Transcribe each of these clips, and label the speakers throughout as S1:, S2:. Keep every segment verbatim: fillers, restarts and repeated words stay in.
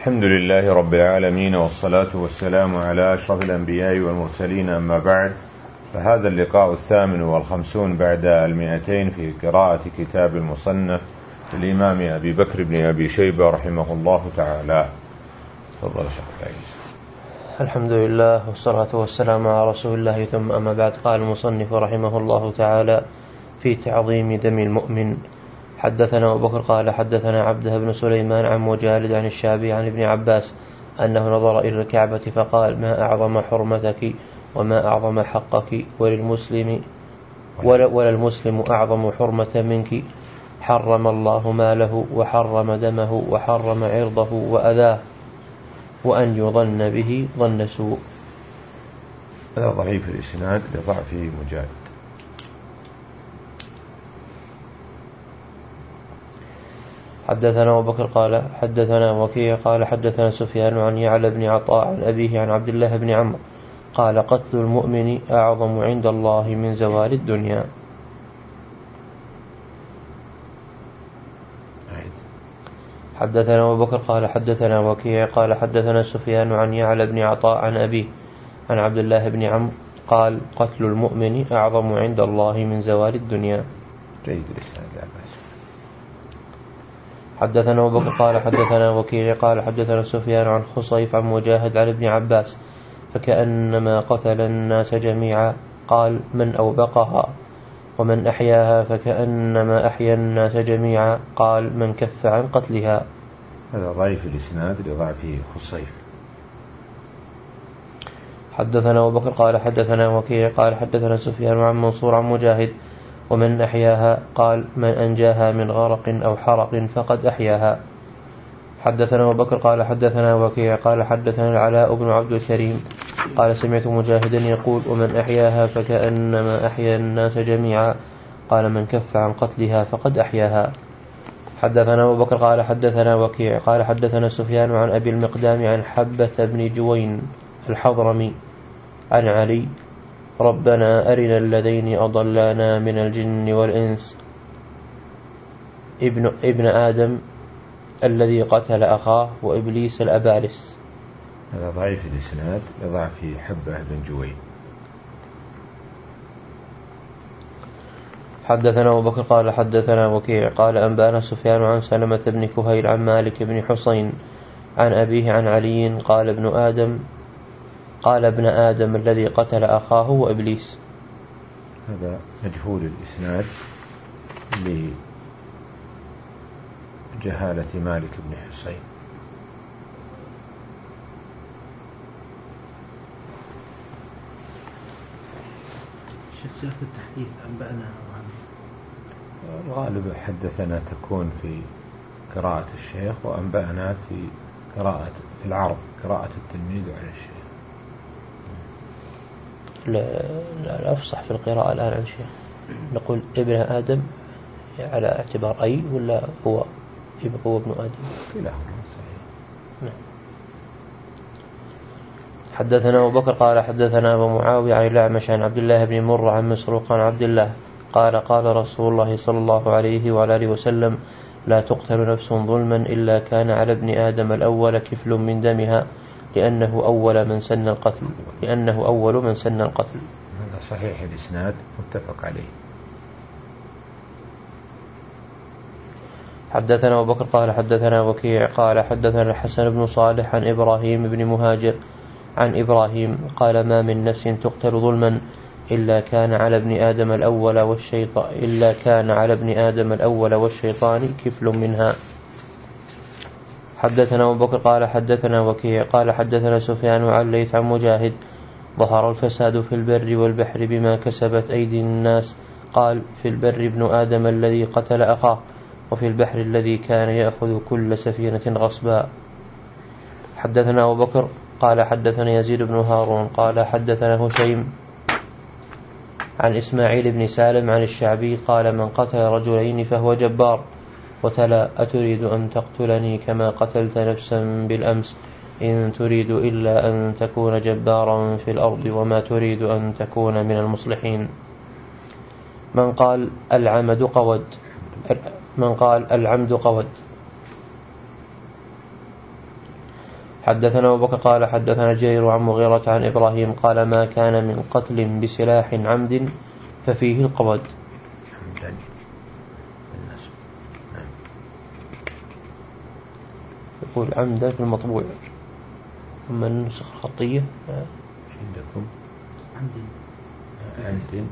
S1: الحمد لله رب العالمين، والصلاة والسلام على أشرف الأنبياء والمرسلين، أما بعد، فهذا اللقاء الثامن والخمسون بعد المئتين في قراءة كتاب المصنف للإمام أبي بكر بن أبي شيبة رحمه الله تعالى. تفضل شيخ فايز.
S2: الحمد لله والصلاة والسلام على رسول الله، ثم أما بعد. قال المصنف رحمه الله تعالى في تعظيم دم المؤمن: حدثنا أبو بكر قال حدثنا عبده بن سليمان عن مجالد عن الشعبي عن ابن عباس أنه نظر إلى الكعبة فقال: ما أعظم حرمتك وما أعظم حقك، وللمسلم ولا المسلم أعظم حرمة منك، حرم الله ماله وحرم دمه وحرم عرضه وأذاه، وأن يظن به ظن سوء.
S1: هذا ضعيف الإسناد لضعفه مجالد.
S2: حدثنا أبو بكر قال حدثنا وكيع قال حدثنا سفيان عن يعلى بن عطاء عن أبيه عن عبد الله بن عمرو قال: قتل المؤمن أعظم عند الله من زوال الدنيا. حدثنا أبو بكر قال حدثنا وكيع قال حدثنا سفيان عن يعلى بن عطاء عن أبيه عن عبد الله بن عمرو قال: قتل المؤمن أعظم عند الله من زوال الدنيا.
S1: جيد الإسناد لا بأس.
S2: حدثنا أبو بكر قال حدثنا وكيع قال حدثنا سفيان عن خصيف عن مجاهد عن ابن عباس: فكأنما قتل الناس جميعا. قال: من أوبقها؟ ومن أحياها؟ فكأنما أحيا الناس جميعا. قال: من كف عن قتلها.
S1: هذا ضعيف الإسناد لضعفه خصيف.
S2: حدثنا أبو بكر قال حدثنا وكيع قال حدثنا سفيان عن منصور عن مجاهد: ومن أحياها؟ قال: من أنجاها من غرق أو حرق فقد أحياها. حدثنا أبو بكر قال حدثنا وكيع قال حدثنا العلاء بن عبد الكريم قال: سمعت مجاهدا يقول: ومن أحياها فكأنما أحيا الناس جميعا. قال: من كف عن قتلها فقد أحياها. حدثنا أبو بكر قال حدثنا وكيع قال حدثنا سفيان عن أبي المقدام عن حبة بن جوين الحضرمي عن علي: ربنا أرنا الذين أضلانا من الجن والإنس ابن, ابن آدم الذي قتل أخاه، وإبليس الأبالس.
S1: هذا ضعيف الإسناد لضعف حبة بن جوين.
S2: حدثنا أبو بكر قال حدثنا وكيع قال أنبانا سفيان عن سلمة بن كهيل عن مالك بن حسين عن أبيه عن علي قال: ابن آدم قال ابن آدم الذي قتل أخاه وإبليس.
S1: هذا مجهول الإسناد لجهالة مالك بن حسين.
S3: شخصيات التحديث أنبأنا
S1: الغالب حدثنا تكون في قراءة الشيخ، وأنبأنا في قراءة في العرض، قراءة التلميذ على الشيخ.
S2: لا الأفصح في القراءة الآن عن الشيخ نقول ابن آدم على اعتبار أي، ولا هو هو ابن آدم؟
S1: كلاهما صحيح.
S2: نعم. حدثنا أبو بكر قال حدثنا أبو معاوية عن الأعمش عن عبد الله بن مرة عن مسروق عن عبد الله قال: قال رسول الله صلى الله عليه وعلى آله وسلم: لا تقتل نفس ظلما إلا كان على ابن آدم الأول كفل من دمها، لأنه أول من سن القتل لأنه أول من سن القتل.
S1: هذا صحيح الإسناد متفق عليه.
S2: حدثنا أبو بكر قال حدثنا وكيع قال حدثنا الحسن بن صالح عن إبراهيم بن مهاجر عن إبراهيم قال: ما من نفس تقتل ظلما إلا كان على ابن آدم الأول والشيطان إلا كان على ابن آدم الأول والشيطان كفل منها. حدثنا أبو بكر قال حدثنا وكيع قال حدثنا سفيان عن ليث عن مجاهد: ظهر الفساد في البر والبحر بما كسبت أيدي الناس. قال: في البر ابن آدم الذي قتل أخاه، وفي البحر الذي كان يأخذ كل سفينة غصبا. حدثنا أبو بكر قال حدثنا يزيد بن هارون قال حدثنا هشيم عن إسماعيل بن سالم عن الشعبي قال: من قتل رجلين فهو جبار. وتلا: أتريد أن تقتلني كما قتلت نفسا بالأمس، إن تريد إلا أن تكون جبارا في الأرض وما تريد أن تكون من المصلحين. من قال العمد قود من قال العمد قود حدثنا أبو بكر قال حدثنا جرير عن مغيرة عن إبراهيم قال ما كان من قتل بسلاح عمد ففيه القود. يقول عمدا في المطبوع، أما النسخ الخطية
S1: ايش عندكم؟
S3: عمد.
S1: عمد.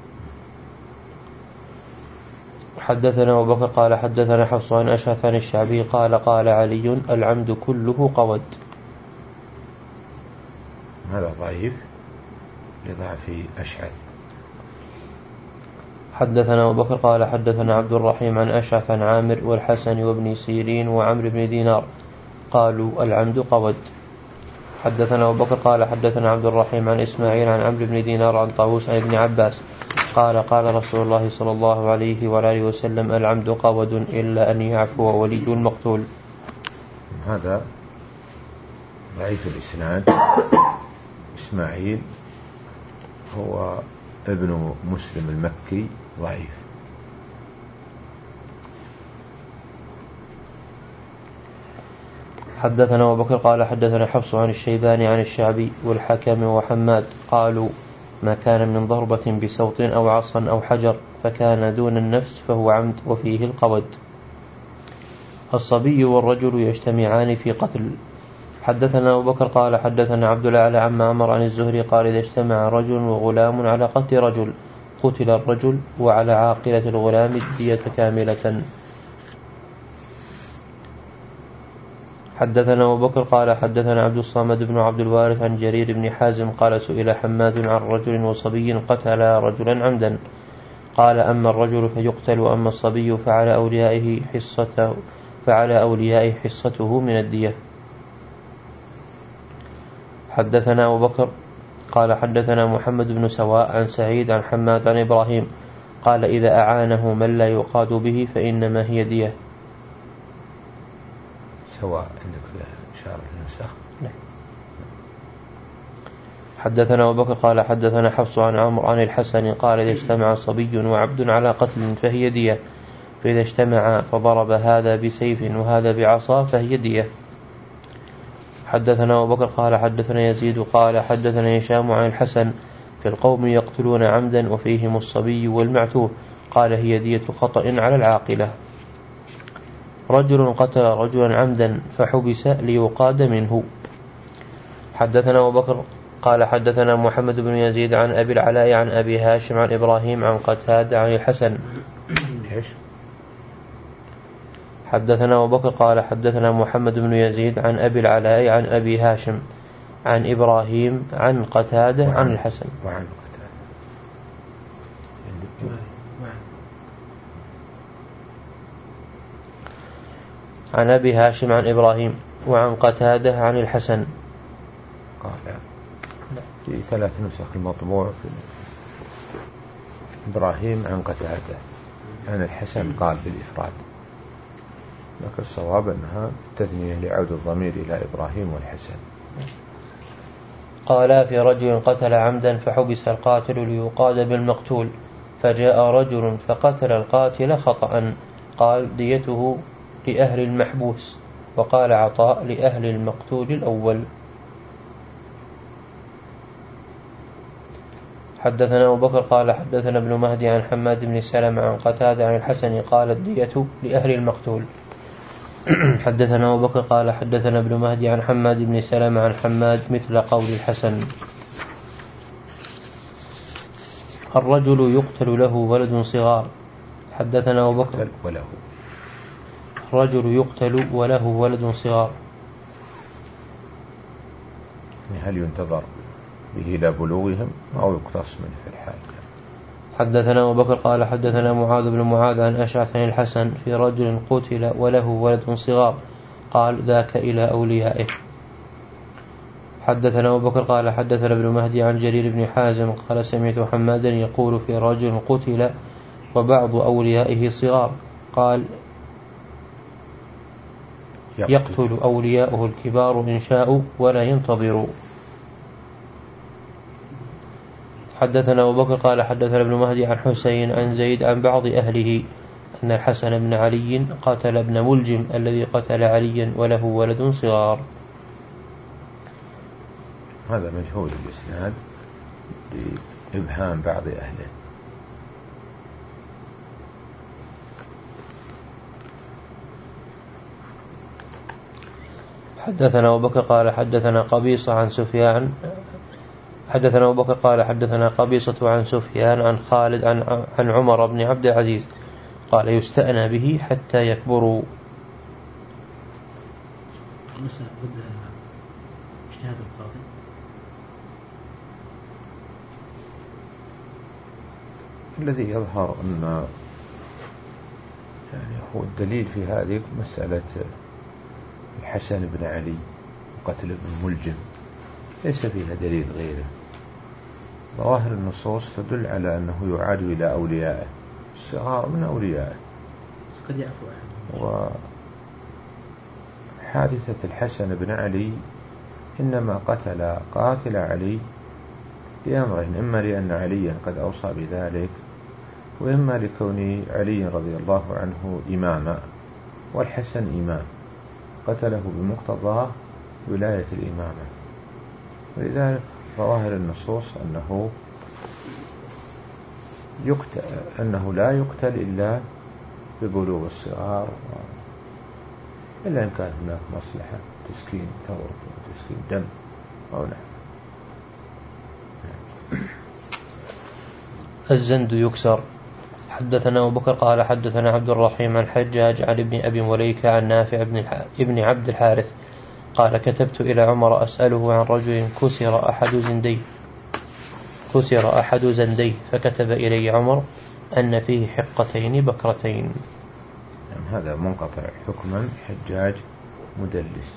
S2: حدثنا أبو بكر قال حدثنا حفص عن أشعث عن الشعبي قال قال علي العمد كله قود.
S1: هذا ضعيف لضعف أشعث.
S2: حدثنا أبو بكر قال حدثنا عبد الرحيم عن أشعث عن عامر والحسن وابن سيرين وعمرو بن دينار قالوا العمد قود. حدثنا أبو بكر قال حدثنا عبد الرحيم عن إسماعيل عن عمرو بن دينار عن طاووس عن ابن عباس قال قال رسول الله صلى الله عليه وآله وسلم العمد قود إلا أن يعفو ولي المقتول.
S1: هذا ضعيف الإسناد. إسماعيل هو ابن مسلم المكي ضعيف.
S2: حدثنا أبو بكر قال حدثنا حفص عن الشيباني عن الشعبي والحكم وحماد قالوا ما كان من ضربة بسوط أو عصا أو حجر فكان دون النفس فهو عمد وفيه القود. الصبي والرجل يجتمعان في قتل. حدثنا أبو بكر قال حدثنا عبد الأعلى عن معمر عن الزهري قال إذا اجتمع رجل وغلام على قتل رجل قتل الرجل وعلى عاقلة الغلام الدية كاملة. حدثنا أبو بكر قال حدثنا عبد الصمد بن عبد الوارث عن جرير بن حازم قال سئل حماد عن رجل وصبي قتل رجلا عمدا قال أما الرجل فيقتل وأما الصبي فعلى أوليائه حصته فعلى أوليائه حصته من الدية. حدثنا أبو بكر قال حدثنا محمد بن سواء عن سعيد عن حماد عن إبراهيم قال إذا أعانه من لا يقاد به فإنما هي دية.
S1: سواء عندك في شارح النسخ.
S2: حدثنا أبو بكر قال حدثنا حفص عن عمرو عن الحسن قال إذا اجتمع صبي وعبد على قتل فهي دية فإذا اجتمع فضرب هذا بسيف وهذا بعصا فهي دية. حدثنا أبو بكر قال حدثنا يزيد قال حدثنا هشام عن الحسن في القوم يقتلون عمدا وفيهم الصبي والمعتوه قال هي دية خطأ على العاقلة. رجل قتل رجلا عمدا فحبس ليقاد منه. حدثنا أبو بكر قال حدثنا محمد بن يزيد عن أبي العلاء عن أبي هاشم عن إبراهيم عن قتادة عن الحسن. حدثنا أبو بكر قال حدثنا محمد بن يزيد عن أبي العلاء عن أبي هاشم عن إبراهيم عن قتادة عن الحسن.
S1: وعن
S2: عن أبي هاشم عن إبراهيم وعن قتادة عن الحسن.
S1: قال في ثلاث نسخ المطبوع في إبراهيم عن قتادة عن الحسن قال بالإفراد، لكن الصواب أنها تثنية لعود الضمير إلى إبراهيم والحسن.
S2: قال في رجل قتل عمدا فحبس القاتل ليقاد بالمقتول فجاء رجل فقتل القاتل خطأ قال ديته لأهل المحبوس وقال عطاء لأهل المقتول الأول. حدثنا أبو بكر قال حدثنا ابن مهدي عن حماد بن سلمة عن قتادة عن الحسن قال الدية لأهل المقتول. حدثنا أبو بكر قال حدثنا ابن مهدي عن حماد بن سلمة عن حماد مثل قول الحسن. الرجل يقتل له ولد صغار. حدثنا أبو بكر
S1: وله
S2: الرجل يقتل وله ولد صغار،
S1: هل ينتظر به إلى بلوغهم أو يقتص منه في الحال؟
S2: حدثنا أبو بكر قال حدثنا معاذ بن معاذ عن أشعث عن الحسن في رجل قتل وله ولد صغار قال ذاك إلى أوليائه. حدثنا أبو بكر قال حدثنا ابن مهدي عن جرير بن حازم قال سمعت حمادا يقول في رجل قتل وبعض أوليائه صغار قال يقتل أولياؤه الكبار إن شاءوا ولا ينتظروا. حدثنا أبو بكر قال حدثنا ابن مهدي عن حسين عن زيد عن بعض أهله أن الحسن بن علي قتل ابن ملجم الذي قتل عليا وله ولد صغار.
S1: هذا مجهول الإسناد لإبهام بعض أهله.
S2: حدثنا أبو بكر قال حدثنا قبيصة عن سفيان حدثنا أبو بكر قال حدثنا قبيصة عن سفيان عن خالد عن, عن عمر بن عبد العزيز قال يستأنى به حتى يكبروا.
S1: الذي يظهر أن يعني هو الدليل في هذه مسألة الحسن بن علي وقتل ابن ملجم ليس فيها دليل غيره. ظواهر النصوص تدل على أنه يعاد إلى أوليائه، الصغار من أوليائه.
S3: قد يعفو أحد.
S1: وحادثة الحسن بن علي إنما قتل قاتل علي لأمرين: إما لأن عليا قد أوصى بذلك، وإما لكون علي رضي الله عنه إماما والحسن إمام، قتله بمقتضى ولاية الإمامة. ولذلك ظواهر النصوص أنه يقتل أنه لا يقتل إلا ببلوغ الصغار، إلا إن كان هناك مصلحة تسكين ثور وتسكين دم أو نحو.
S2: الزند يكسر. حدثنا أبو بكر قال حدثنا عبد الرحيم عن حجاج عن ابن أبي مليكة عن نافع ابن عبد الحارث قال كتبت إلى عمر أسأله عن رجل كسر أحد زنديه كسر أحد زنديه فكتب إلي عمر أن فيه حقتين بكرتين.
S1: يعني هذا منقطع حكما، حجاج مدلس.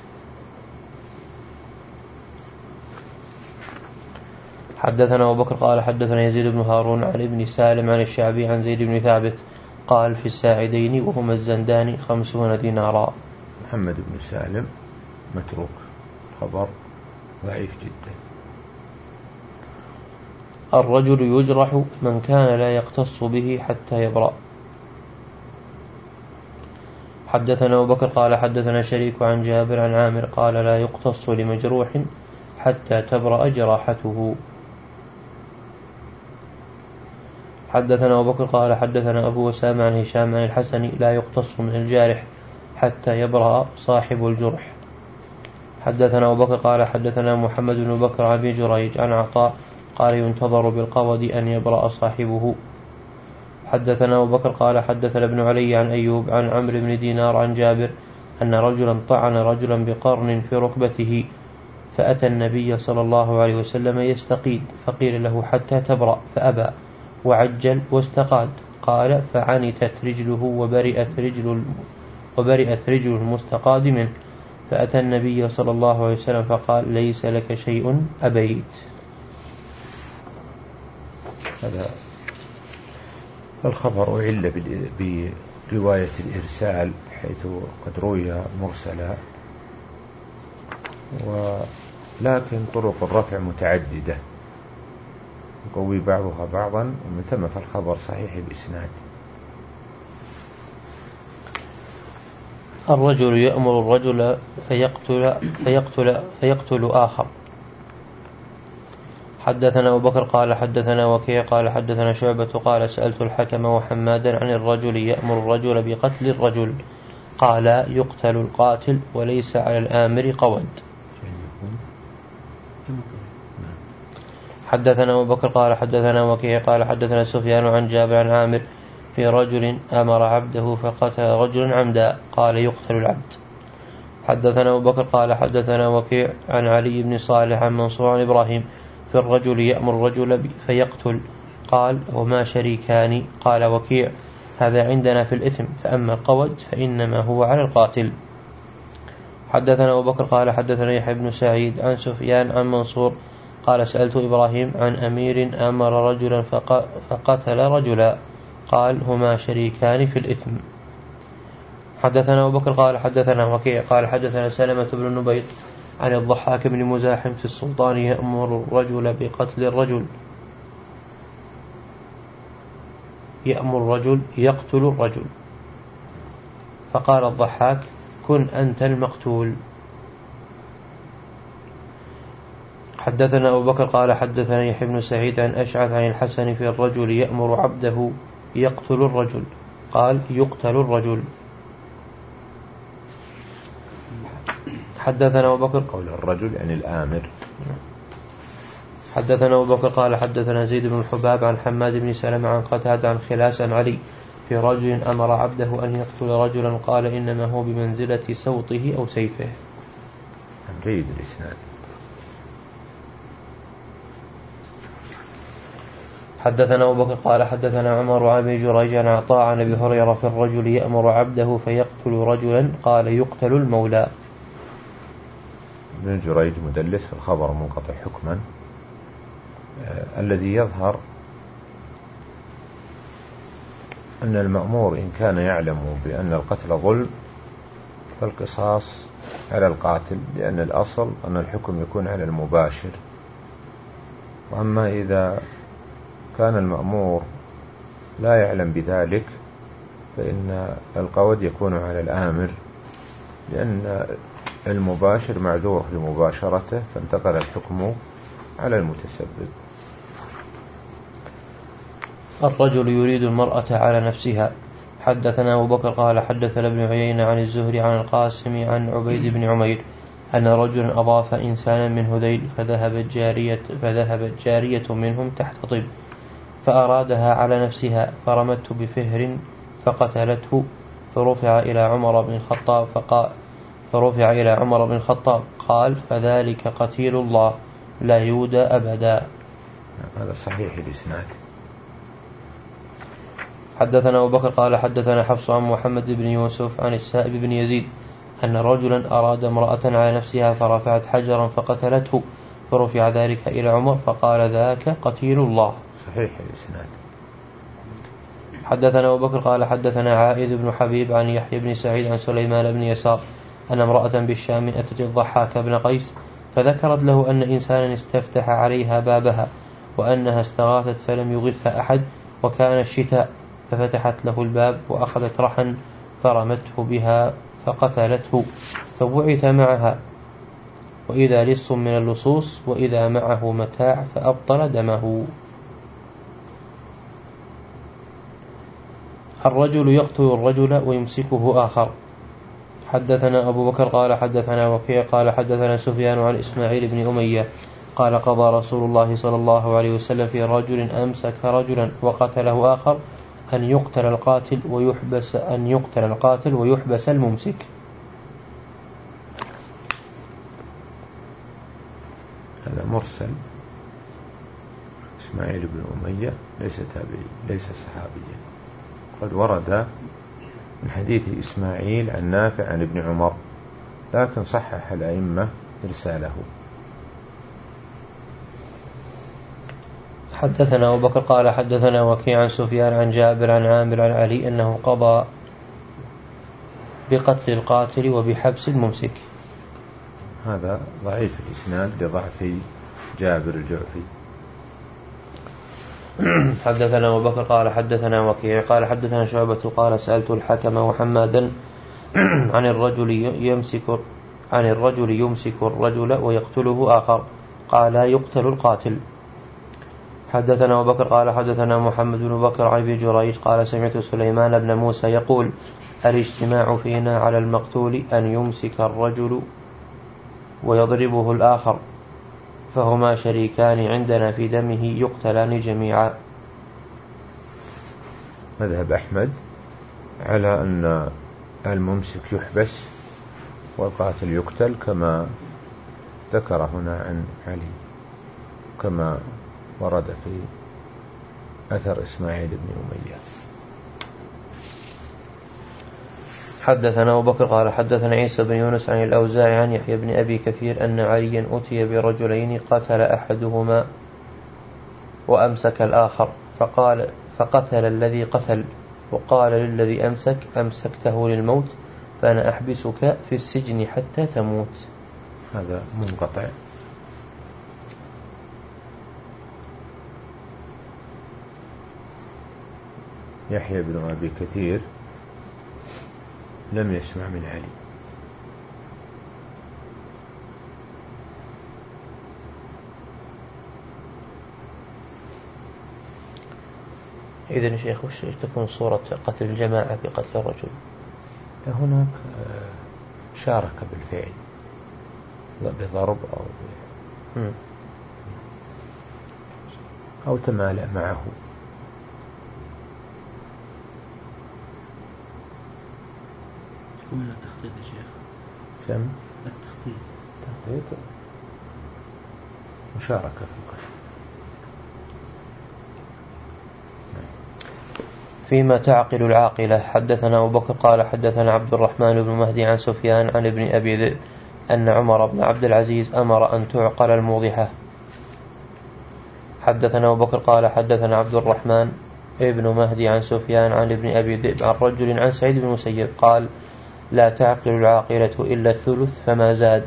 S2: حدثنا أبو بكر قال حدثنا يزيد بن هارون عن ابن سالم عن الشعبي عن زيد بن ثابت قال في الساعدين وهما الزندان خمسون دينارا.
S1: محمد بن سالم متروك، خبر ضعيف جدا.
S2: الرجل يجرح من كان لا يقتص به حتى يبرأ. حدثنا أبو بكر قال حدثنا شريك عن جابر عن عامر قال لا يقتص لمجروح حتى تبرأ جراحته. حدثنا أبو بكر قال حدثنا أبو وسام عن هشام عن الحسن لا يقتص من الجارح حتى يبرأ صاحب الجرح. حدثنا أبو بكر قال حدثنا محمد بن بكر عن أبي جريج عن عطاء قال ينتظر بالقبض أن يبرأ صاحبه. حدثنا أبو بكر قال حدثنا ابن علي عن أيوب عن عمرو بن دينار عن جابر أن رجلا طعن رجلا بقرن في ركبته فأتى النبي صلى الله عليه وسلم يستقيد فقيل له حتى تبرأ فأبى وعجل واستقاد. قال فعنتت رجله وبرئت رجل وبرئت رجل المستقاد منه فأتى النبي صلى الله عليه وسلم فقال ليس لك شيء أبيت.
S1: هذا الخبر علّ برواية الإرسال حيث قد روي مرسلا، ولكن طرق الرفع متعددة يقوي بعضها بعضا، ومن ثم فالخبر صحيح الإسناد.
S2: الرجل يأمر الرجل فيقتل, فيقتل, فيقتل آخر. حدثنا أبو بكر قال حدثنا وكيع قال حدثنا شعبة قال سألت الحكم وحمادا عن الرجل يأمر الرجل بقتل الرجل قال يقتل القاتل وليس على الآمر قود. حدثنا أبو بكر قال حدثنا وكيع قال حدثنا سفيان عن جابر عن عامر في رجل أمر عبده فقتل رجل عمدا قال يقتل العبد. حدثنا أبو بكر قال حدثنا وكيع عن علي بن صالح عن منصور عن إبراهيم في الرجل يأمر الرجل فيقتل قال وما شريكان. قال وكيع هذا عندنا في الإثم، فأما القود فإنما هو على القاتل. حدثنا أبو بكر قال حدثنا يحيى بن سعيد عن سفيان عن منصور قال سألت إبراهيم عن أمير أمر رجلا فقتل رجلا قال هما شريكان في الإثم. حدثنا أبو بكر قال حدثنا وكيع قال حدثنا سلمة بن النبيط عن الضحاك بن مزاحم في السلطان يأمر الرجل بقتل الرجل يأمر الرجل يقتل الرجل فقال الضحاك كن أنت المقتول. حدثنا أبو بكر قال حدثنا يحيى بن سعيد عن أشعث عن الحسن في الرجل يأمر عبده يقتل الرجل، قال يقتل الرجل. حدثنا أبو بكر
S1: قول الرجل يعني الآمر.
S2: حدثنا أبو بكر قال حدثنا زيد بن الحباب عن حماد بن سلمة عن قتادة عن خلاس عن علي في رجل أمر عبده أن يقتل رجلا، قال إنما هو بمنزلة سوطه أو سيفه.
S1: جيد الإسناد.
S2: حدثنا أبو بكر قال حدثنا عمر عن أبي جريج عن عطاء عن أبي هريرة في الرجل يأمر عبده فيقتل رجلا، قال يقتل المولى.
S1: ابن جريج مدلس في الخبر منقطع حكما. آه الذي يظهر أن المأمور إن كان يعلم بأن القتل ظلم فالقصاص على القاتل، لأن الأصل أن الحكم يكون على المباشر. وأما إذا كان المأمور لا يعلم بذلك فإن القود يكون على الآمر، لأن المباشر معذور في مباشرته، فانتقل الحكم على المتسبب.
S2: الرجل يريد المرأة على نفسها. حدثنا أبو بكر قال حدثنا ابن عيينة عن الزهري عن القاسم عن عبيد بن عمير أن رجلا أضاف إنسانا من هذيل فذهبت جارية, فذهبت جارية منهم تحت طب فأرادها على نفسها فرمته بفهر فقتلته، فرفع إلى عمر بن الخطاب فقال فرفع إلى عمر بن الخطاب قال فذلك قتيل الله لا يودى أبدا.
S1: هذا صحيح الإسناد.
S2: حدثنا أبو بكر قال حدثنا حفص عن محمد بن يوسف عن السائب بن يزيد أن رجلا أراد امرأة على نفسها فرفعت حجرا فقتلته، فرفع ذلك إلى عمر فقال ذاك قتيل الله.
S1: صحيح الإسناد.
S2: حدثنا أبو بكر قال حدثنا عائذ بن حبيب عن يحيى بن سعيد عن سليمان بن يسار أن امرأة بالشام أتت الضحاك بن قيس فذكرت له أن إنسانا استفتح عليها بابها وأنها استغاثت فلم يغثها أحد وكان الشتاء، ففتحت له الباب وأخذت رحا فرمته بها فقتلته، فبعث معها وإذا لص من اللصوص وإذا معه متاع فأبطل دمه. الرجل يقتل الرجل ويمسكه آخر. حدثنا أبو بكر قال حدثنا وكيع قال حدثنا سفيان عن إسماعيل بن أمية قال قضى رسول الله صلى الله عليه وسلم في رجل أمسك رجلا وقتله آخر أن يقتل القاتل ويحبس أن يقتل القاتل ويحبس الممسك.
S1: هذا مرسل. إسماعيل بن أمية ليس تابعي ليس صحابيا، قد ورد من حديث إسماعيل عن نافع عن ابن عمر، لكن صحح الأئمة إرساله.
S2: حدثنا أبو بكر قال حدثنا وكيع عن سفيان عن جابر عن عامر عن علي أنه قضى بقتل القاتل وبحبس الممسك.
S1: هذا ضعيف الإسناد لضعف جابر الجعفي.
S2: حدثنا أبو بكر قال حدثنا وكيع قال حدثنا شعبة قال سألت الحكم وحمادا عن الرجل يمسك عن الرجل يمسك الرجل ويقتله آخر، قال لا يقتل القاتل. حدثنا أبو بكر قال حدثنا محمد بن بكر عن أبي جريج قال سمعت سليمان بن موسى يقول الاجتماع فينا على المقتول أن يمسك الرجل ويضربه الآخر، فهما شريكان عندنا في دمه يقتلان جميعا.
S1: مذهب أحمد على أن الممسك يحبس والقاتل يقتل كما ذكر هنا عن علي، كما ورد في أثر إسماعيل بن أمية.
S2: حدثنا أبو بكر قال حدثنا عيسى بن يونس عن الأوزاعي عن يحيى بن أبي كثير أن عليا أتي برجلين قتل أحدهما وأمسك الآخر، فقال فقتل الذي قتل وقال للذي أمسك أمسكته للموت فأنا أحبسك في السجن حتى تموت.
S1: هذا منقطع. يحيى بن أبي كثير لم يسمع من علي.
S2: إذن شيخ وش تكون صورة قتل الجماعة في قتل الرجل؟
S1: هناك شارك بالفعل بضرب أو م. أو تمالأ معه.
S3: من التخطيط يا شيخ؟
S1: سم؟
S3: التخطيط.
S1: التخطيط مشاركة في القتل.
S2: فيما تعقل العاقلة. حدثنا أبو بكر قال حدثنا عبد الرحمن بن مهدي عن سفيان عن ابن أبي ذئب أن عمر بن عبد العزيز أمر أن تعقل الموضحة. حدثنا أبو بكر قال حدثنا عبد الرحمن ابن مهدي عن سفيان عن ابن أبي ذئب عن رجل عن سعيد بن المسيب قال لا تعقل العاقلة إلا الثلث فما زاد.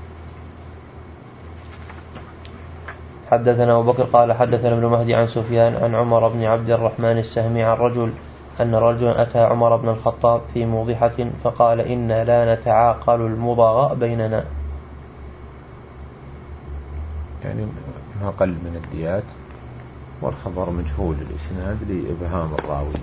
S2: حدثنا أبو بكر قال حدثنا ابن مهدي عن سفيان عن عمر بن عبد الرحمن السهمي عن رجل أن رجلا أتى عمر بن الخطاب في موضحة فقال إنا لا نتعاقل المضغ بيننا،
S1: يعني ما قل من الديات، والخبر مجهول الإسناد لإبهام الراوي.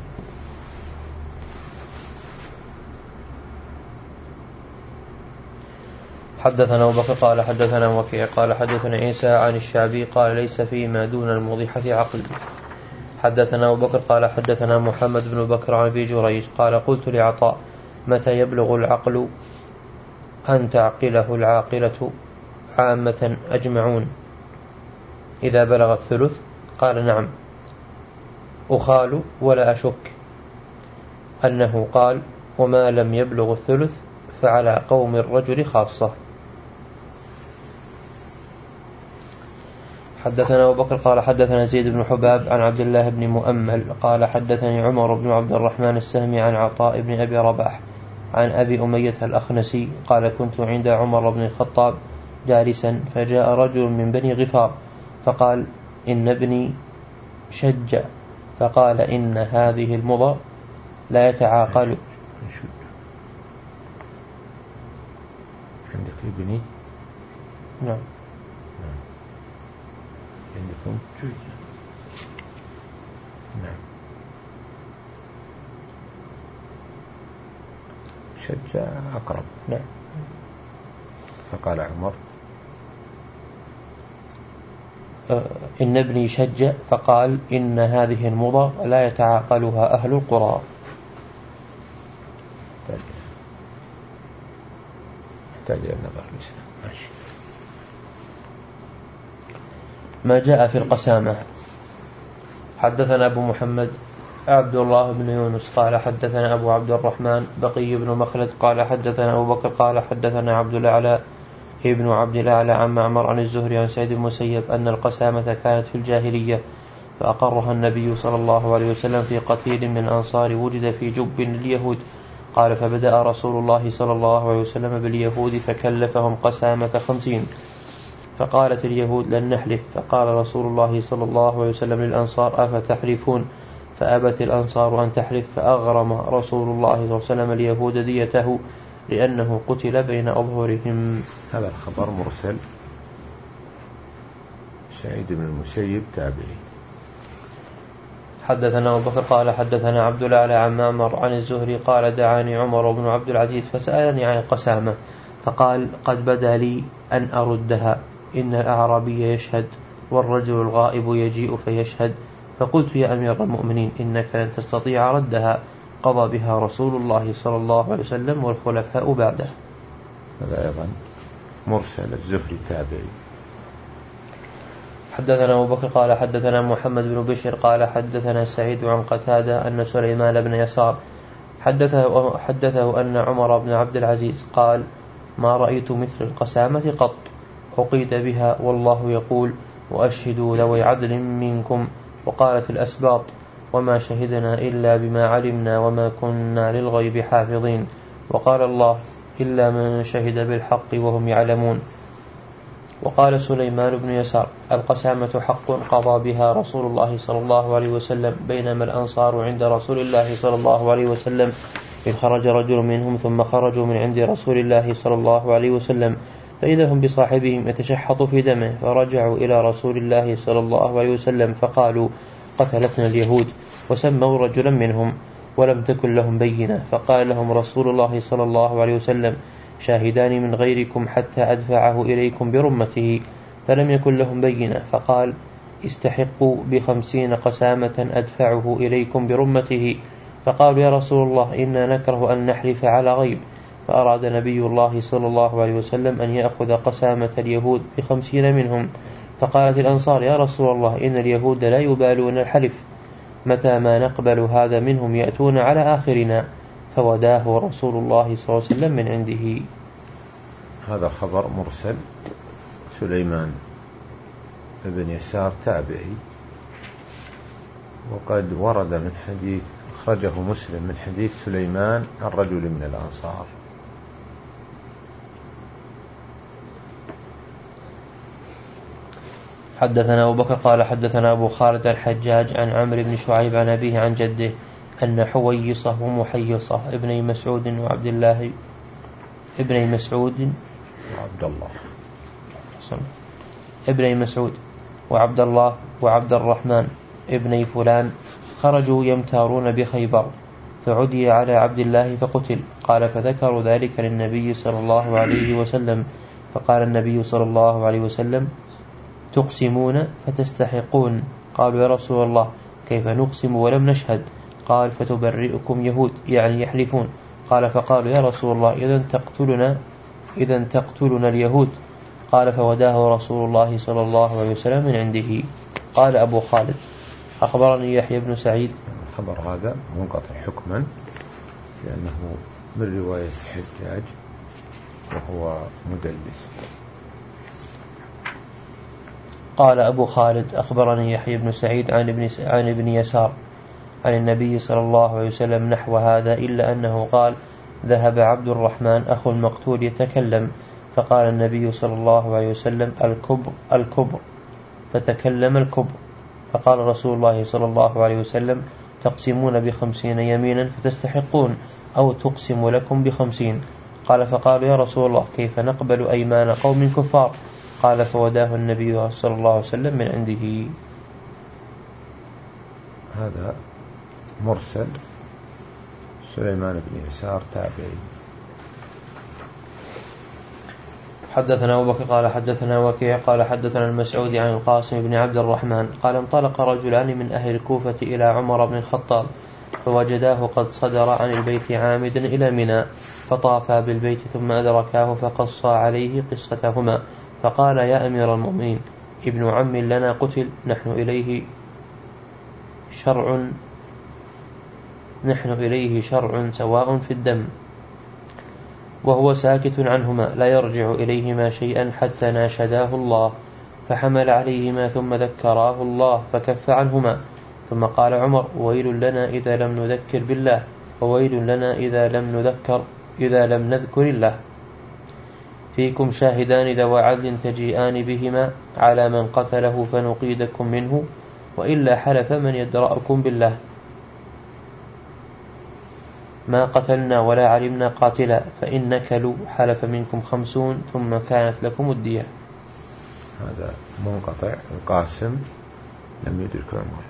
S2: حدثنا أبو بكر قال حدثنا وكيع قال حدثنا عيسى عن الشعبي قال ليس فيما دون الموضحة عقل. حدثنا أبو بكر قال حدثنا محمد بن بكر عن أبي جريج قال قلت لعطاء متى يبلغ العقل أن تعقله العاقلة عامة أجمعون؟ إذا بلغ الثلث؟ قال نعم. أخال ولا أشك أنه قال وما لم يبلغ الثلث فعلى قوم الرجل خاصة. حدثنا أبو بكر قال حدثنا زيد بن حباب عن عبد الله بن مؤمل قال حدثني عمر بن عبد الرحمن السهمي عن عطاء بن أبي رباح عن أبي أمية الأخنسي قال كنت عند عمر بن الخطاب جالسا فجاء رجل من بني غفار فقال إن ابني شج، فقال إن هذه المضى لا يتعاقل.
S1: عندك ابني؟
S2: نعم.
S1: عندكم؟ نعم. شج أقرب.
S2: نعم.
S1: فقال عمر
S2: إن ابني شج، فقال إن هذه المضى لا يتعاقلها أهل القرى.
S1: يحتاج إلى النظر ماشي.
S2: ما جاء في القسامة. حدثنا أبو محمد عبد الله بن يونس قال حدثنا أبو عبد الرحمن بقي بن مخلد قال حدثنا أبو بكر قال حدثنا عبد الأعلى ابن عبد الأعلى عن معمر عن الزهري عن سعيد بن المسيب أن القسامة كانت في الجاهلية فأقرها النبي صلى الله عليه وسلم في قتيل من الأنصار وجد في جب لليهود. قال فبدأ رسول الله صلى الله عليه وسلم باليهود فكلفهم قسامة خمسين، فقالت اليهود لن نحلف، فقال رسول الله صلى الله عليه وسلم للأنصار أفتحلفون؟ فأبت الأنصار أن تحلف، فأغرم رسول الله صلى الله عليه وسلم اليهود ديته لأنه قتل بين أظهرهم.
S1: هذا الخبر مرسل، سعيد بن المسيب تابعي.
S2: حدثنا أبو بكر قال حدثنا عبد الأعلى عن معمر عن الزهري قال دعاني عمر بن عبد العزيز فسألني عن القسامة فقال قد بدا لي أن أردها، إن الأعرابي يشهد والرجل الغائب يجيء فيشهد. فقلت يا أمير المؤمنين إنك لن تستطيع ردها، قضى بها رسول الله صلى الله عليه وسلم والخلفاء بعده.
S1: هذا أيضا مرسل الزهري تابعي.
S2: حدثنا أبو بكر قال حدثنا محمد بن بشر قال حدثنا سعيد عن قتادة أن سليمان بن يسار حدثه, حدثه أن عمر بن عبد العزيز قال ما رأيت مثل القسامة قط، أقيد بها والله يقول وأشهدوا ذوي عدل منكم. وقالت الأسباط وما شهدنا إلا بما علمنا وما كنا للغيب حافظين. وقال الله إلا من شهد بالحق وهم يعلمون. وقال سليمان بن يسار القسامة حق قضى بها رسول الله صلى الله عليه وسلم، بينما الأنصار عند رسول الله صلى الله عليه وسلم إذ خرج رجل منهم ثم خرجوا من عند رسول الله صلى الله عليه وسلم فإذا هم بصاحبهم يتشحط في دمه، فرجعوا إلى رسول الله صلى الله عليه وسلم فقالوا قتلتنا اليهود، وسموا رجلا منهم ولم تكن لهم بينة، فقال لهم رسول الله صلى الله عليه وسلم: شاهدان من غيركم حتى أدفعه إليكم برمته، فلم يكن لهم بينة، فقال: استحقوا بخمسين قسامة أدفعه إليكم برمته. فقالوا: يا رسول الله إنا نكره أن نحلف على غيب. فأراد نبي الله صلى الله عليه وسلم أن يأخذ قسامة اليهود بخمسين منهم. فقالت الأنصار: يا رسول الله إن اليهود لا يبالون الحلف، متى ما نقبل هذا منهم يأتون على آخرنا. فوداه رسول الله صلى الله عليه وسلم من عنده.
S1: هذا خبر مرسل. سليمان بن يسار تابعي، وقد ورد من حديث أخرجه مسلم من حديث سليمان عن رجل من الأنصار.
S2: حدثنا أبو بكر قال حدثنا أبو خالد الحجاج عن عمرو بن شعيب عن أبيه عن جده أن حويصة ومحيصة ابني مسعود وعبد الله ابني مسعود
S1: وعبد الله
S2: ابني مسعود وعبد الله وعبد الرحمن ابني فلان خرجوا يمتارون بخيبر، فعدي على عبد الله فقتل. قال: فذكروا ذلك للنبي صلى الله عليه وسلم، فقال النبي صلى الله عليه وسلم: تقسمون فتستحقون. قالوا: يا رسول الله كيف نقسم ولم نشهد؟ قال: فتبرئكم يهود، يعني يحلفون. قال: فقالوا: يا رسول الله إذن تقتلنا إذن تقتلنا اليهود. قال: فوداه رسول الله صلى الله عليه وسلم من عنده. قال أبو خالد: أخبرني يحيى بن سعيد.
S1: الخبر هذا منقطع حكما لأنه من رواية الحجاج وهو مدلس.
S2: قال أبو خالد: أخبرني يحيى بن سعيد عن ابن, عن ابن يسار عن النبي صلى الله عليه وسلم نحو هذا، إلا أنه قال: ذهب عبد الرحمن أخو المقتول يتكلم، فقال النبي صلى الله عليه وسلم: الكبر الكبر، فتكلم الكبر. فقال رسول الله صلى الله عليه وسلم: تقسمون بخمسين يمينا فتستحقون، أو تقسم لكم بخمسين. قال: فقالوا: يا رسول الله كيف نقبل أيمان قوم كفار؟ قال: فوداه النبي صلى الله عليه وسلم من عنده.
S1: هذا مرسل. سليمان بن يسار تابعي.
S2: حدثنا أبو بكر قال حدثنا وكيع قال حدثنا المسعودي عن القاسم بن عبد الرحمن قال: انطلق رجلان من أهل الكوفة إلى عمر بن الخطاب، فوجداه قد صدر عن البيت عامدا إلى منى، فطافا بالبيت ثم أدركاه فقص عليه قصتهما، فقال: يا أمير المؤمنين، ابن عم لنا قتل، نحن إليه شرع نحن إليه شرع سواء في الدم، وهو ساكت عنهما لا يرجع إليهما شيئا حتى ناشداه الله. فحمل عليهما ثم ذكراه الله فكف عنهما. ثم قال عمر: ويل لنا إذا لم نذكر بالله، وويل لنا إذا لم نذكر إذا لم نذكر الله. فيكم شاهدان ذو عدل تجيئان بهما على من قتله فنقيدكم منه، وإلا حلف من يدرأكم بالله ما قتلنا ولا علمنا قاتلا، فإن نكلوا حلف منكم خمسون ثم كانت لكم الدية.
S1: هذا منقطع. القاسم لم يدرك عمر.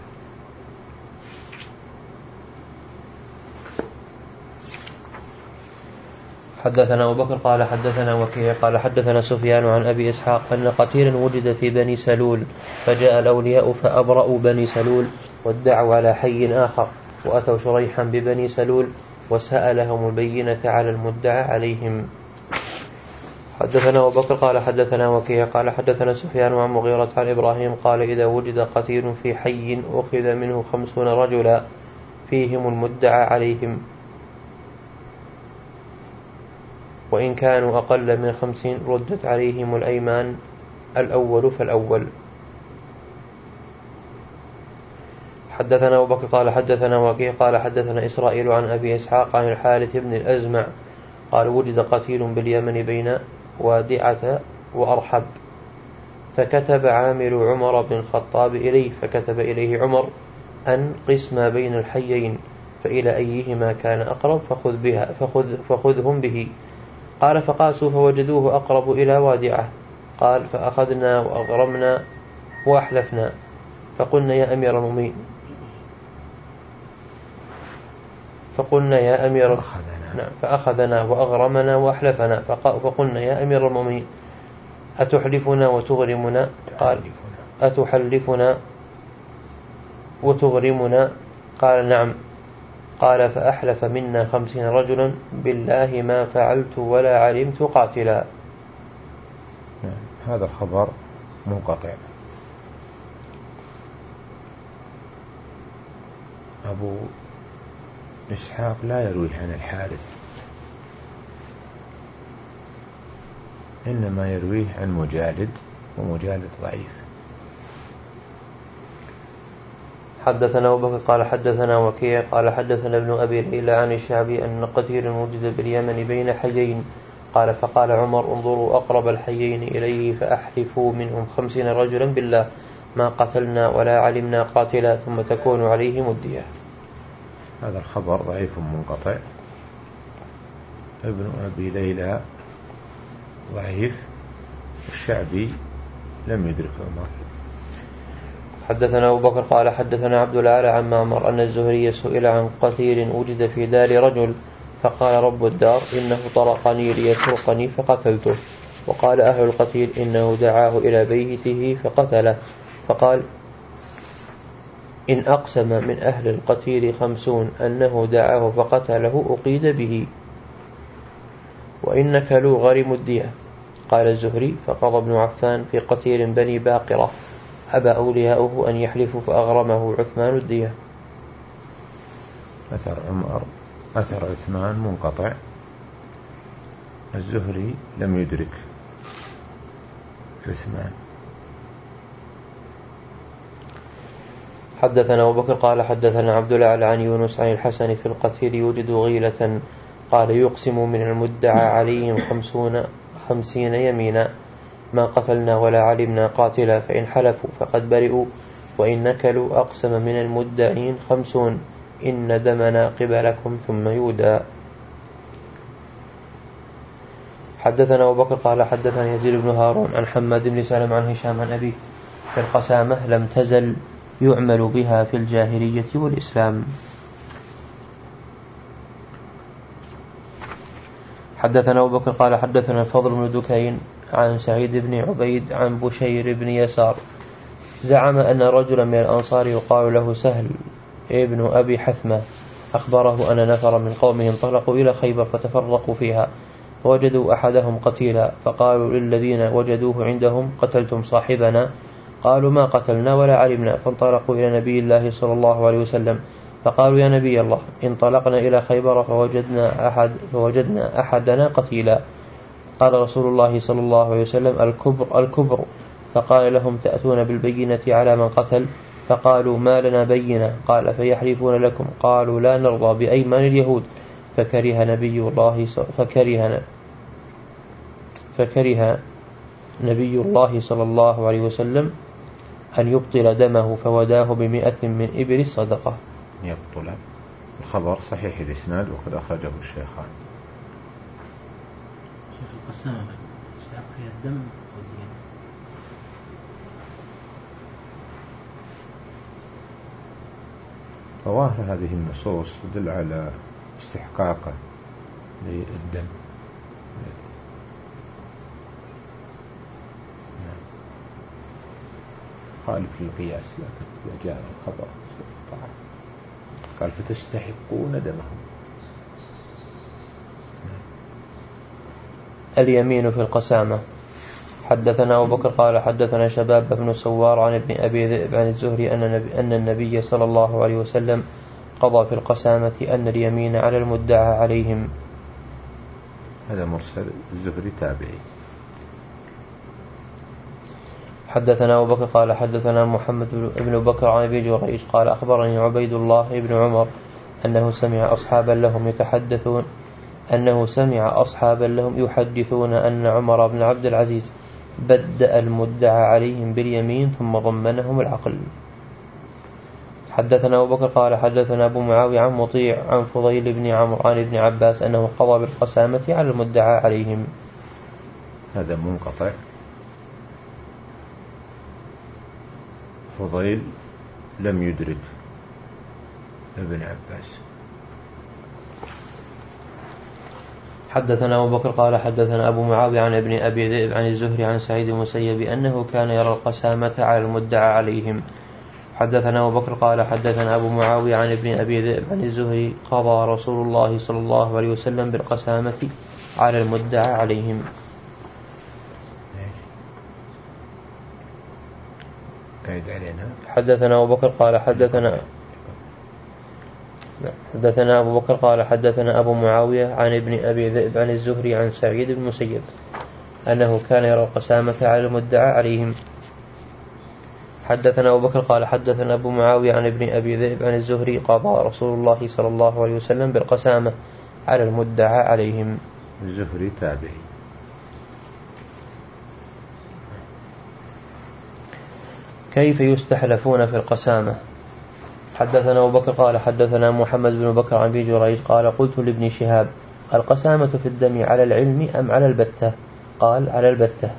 S2: حدثنا أبو بكر قال حدثنا وكيع قال حدثنا سفيان عن أبي إسحاق أن قتيلا وجد في بني سلول، فجاء الأولياء فأبرأوا بني سلول وادعوا على حي آخر، وأتوا شريحا ببني سلول وسألهم البينة على المدعى عليهم. حدثنا أبو بكر قال حدثنا وكيع قال حدثنا سفيان عن مغيرة عن إبراهيم قال: إذا وجد قتيل في حي أخذ منه خمسون رجلا فيهم المدعى عليهم، وإن كانوا أقل من خمسين ردت عليهم الأيمان الأول فالأول. حدثنا أبو بكر قال حدثنا وكيع قال حدثنا إسرائيل عن أبي إسحاق عن الحارث بن الأزمع قال: وجد قتيل باليمن بين وادعة وأرحب، فكتب عامل عمر بن الخطاب إليه، فكتب إليه عمر أن قسم بين الحيين، فإلى أيهما كان أقرب فخذ بها فخذ فخذهم به. قال: فقاسوا فوجدوه أقرب إلى وادعة. قال: فأخذنا وأغرمنا وأحلفنا، فقلنا: يا أمير المؤمنين، فقلنا يا أمير
S1: فأخذنا,
S2: نعم فأخذنا وأغرمنا وأحلفنا. فقلنا يا أمير المؤمنين أتحلفنا وتغرمنا؟ قال أتحلفنا وتغرمنا؟ قال نعم. قال فأحلف منا خمسين رجلا بالله ما فعلت ولا علمت قاتلا.
S1: هذا الخبر منقطع. أبو إسحاق لا يروي عن الحارث، إنما يرويه عن مجالد، ومجالد ضعيف.
S2: حدثنا أبو بكر قال حدثنا وكيع قال حدثنا ابن أبي ليلى عن الشعبي أن قتيل وجد باليمن بين حيين. قال فقال عمر انظروا أقرب الحيين إليه فأحلفوا منهم خمسين رجلا بالله ما قتلنا ولا علمنا قاتلا ثم تكون عليهم الدية.
S1: هذا الخبر ضعيف منقطع. ابن أبي ليلى ضعيف. الشعبي لم يدرك عمر.
S2: حدثنا أبو بكر قال حدثنا عبد الأعلى عن معمر أن الزهري سئل عن قتيل وجد في دار رجل فقال رب الدار إنه طرقني ليسرقني فقتلته. وقال أهل القتيل إنه دعاه إلى بيته فقتله. فقال إن أقسم من أهل القتيل خمسون أنه دعاه فقتله أقيد به وإن كلوا غرم الدية. قال الزهري فقضى ابن عفان في قتيل بني باقرة أبى أولياؤه أن يحلفوا فأغرمه عثمان الدية.
S1: أثر عمر أثر عثمان منقطع. الزهري لم يدرك عثمان.
S2: حدثنا أبو بكر قال حدثنا عبد الأعلى عن يونس عن الحسن في القتيل يوجد غيلة قال يقسم من المدعى عليهم خمسون خمسين يمينا ما قتلنا ولا علمنا قاتلا فإن حلفوا فقد برئوا وإن نكلوا أقسم من المدعين خمسون إن دمنا قبلكم ثم يودى. حدثنا أبو بكر قال حدثنا يزيد بن هارون عن حماد بن سلم عن هشام عن أبيه في القسامة لم تزل يعمل بها في الجاهلية والإسلام. حدثنا أبو بكر قال حدثنا الفضل بن دكين عن سعيد بن عبيد عن بشير بن يسار زعم أن رجلا من الأنصار يقال له سهل ابن أبي حثمة أخبره أن نفر من قومه انطلقوا إلى خيبر فتفرقوا فيها فوجدوا أحدهم قتيلا فقالوا للذين وجدوه عندهم قتلتم صاحبنا؟ قالوا ما قتلنا ولا علمنا. فانطلقوا إلى نبي الله صلى الله عليه وسلم فقالوا يا نبي الله انطلقنا إلى خيبر فوجدنا, أحد فوجدنا أحدنا قتيلا. قال رسول الله صلى الله عليه وسلم الكبر الكبر. فقال لهم تأتون بالبينة على من قتل؟ فقالوا ما لنا بينة. قال فيحلفون لكم؟ قالوا لا نرضى بأيمان اليهود. فكره نبي الله فكره فكره نبي الله صلى الله عليه وسلم أن يبطل دمه فوداه بمئة من إبل الصدقة.
S1: يبطل. الخبر صحيح الإسناد وقد أخرجه الشيخان.
S3: شيخ القسامة يستحق فيها الدم والدين.
S1: فظاهر هذه النصوص تدل على استحقاقه للدم. خالف للقياس لكن إذا جاء الخبر قال فتستحقون دمهم.
S2: اليمين في القسامة. حدثنا أبو بكر قال حدثنا شباب بن سوار عن ابن أبي ذئب عن الزهري أن النبي صلى الله عليه وسلم قضى في القسامة أن اليمين على المدعى عليهم.
S1: هذا مرسل. الزهري تابعي.
S2: حدثنا أبو بكر قال حدثنا محمد بن بكر عن أبي جريج قال أخبرني عبيد الله بن عمر أنه سمع أصحابا لهم يتحدثون أنه سمع أصحابا لهم يحدثون أن عمر بن عبد العزيز بدأ المدعى عليهم باليمين ثم ضمنهم العقل. حدثنا أبو بكر قال حدثنا أبو معاوية عن مطيع عن فضيل بن عمرو عن ابن عباس أنه قضى بالقسامة على المدعى عليهم.
S1: هذا منقطع. فضيل لم يدرك ابن عباس.
S2: حدثنا أبو بكر قال حدثنا أبو معاوية عن ابن أبي ذئب عن الزهري عن سعيد بن المسيب أنه كان يرى القسامة على المدعى عليهم. حدثنا أبو بكر قال حدثنا أبو معاوية عن ابن أبي ذئب عن الزهري قضى رسول الله صلى الله عليه وسلم بالقسامة على المدعى عليهم. حدثنا أبو بكر قال حدثنا حدثنا أبو بكر قال حدثنا أبو معاوية عن ابن أبي ذئب عن الزهري عن سعيد بن المسيب أنه كان يرى القسامة على المدعى عليهم. حدثنا أبو بكر قال حدثنا أبو معاوية عن ابن أبي ذئب عن الزهري قضى رسول الله صلى الله عليه وسلم بالقسامة على المدعى عليهم.
S1: الزهري تابعي.
S2: كيف يستحلفون في القسامة؟ حدثنا أبو بكر قال حدثنا محمد بن بكر عن أبي جريج قال قلت لابن شهاب القسامة في الدم على العلم أم على البتة؟ قال على البتة.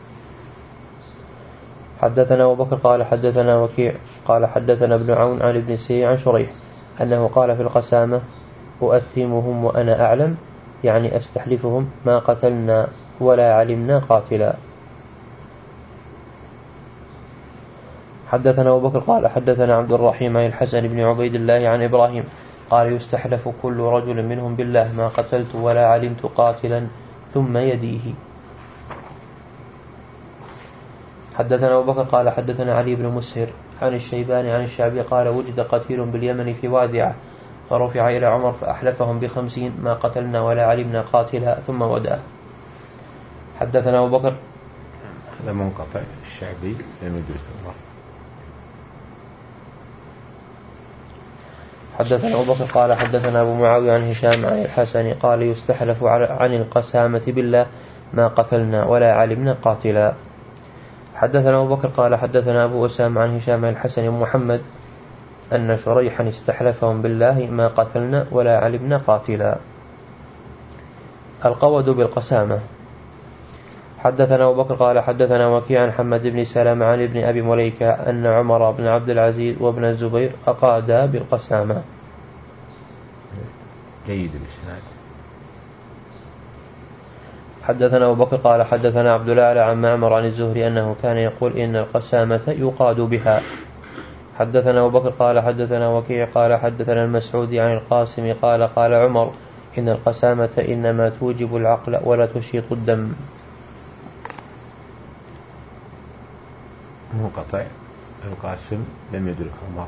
S2: حدثنا أبو بكر قال حدثنا وكيع قال حدثنا ابن عون عن ابن سي عن شريح أنه قال في القسامة أؤثمهم وأنا أعلم يعني أستحلفهم ما قتلنا ولا علمنا قاتلا. حدثنا أبو بكر قال حدثنا عبد الرحيم عن الحسن بن عبيد الله عن إبراهيم قال يستحلف كل رجل منهم بالله ما قتلت ولا علمت قاتلا ثم يديه. حدثنا أبو بكر قال حدثنا علي بن مسهر عن الشيباني عن الشعبي قال وجد قتيل باليمن في وادعة فرفع إلى عمر فأحلفهم بخمسين ما قتلنا ولا علمنا قاتلا ثم وداه. حدثنا أبو بكر
S1: هذا منقطع الشعبي لم يدرك عمر.
S2: حدثنا أبو بكر قال حدثنا أبو معاوية عن هشام عن الحسن قال يستحلف عن القسامة بالله ما قتلنا ولا علمنا قاتلا. حدثنا أبو بكر قال حدثنا أبو أسامة عن هشام عن الحسن محمد أن شريحا استحلفهم بالله ما قتلنا ولا علمنا قاتلا. القود بالقسامة. حدثنا أبو بكر قال حدثنا وكيع عن حمد بن سلام عن ابن أبي مليكة أن عمر بن عبد العزيز وابن الزبير أقادا بالقسامة.
S1: جيد الإسناد.
S2: حدثنا أبو بكر قال حدثنا عبد الأعلى عن معمر عن الزهري أنه كان يقول إن القسامة يقاد بها. حدثنا أبو بكر قال حدثنا وكيع قال حدثنا المسعودي عن القاسم قال قال عمر إن القسامة إنما توجب العقل ولا تشيط الدم.
S1: منقطع القاسم لم يدرك عمر.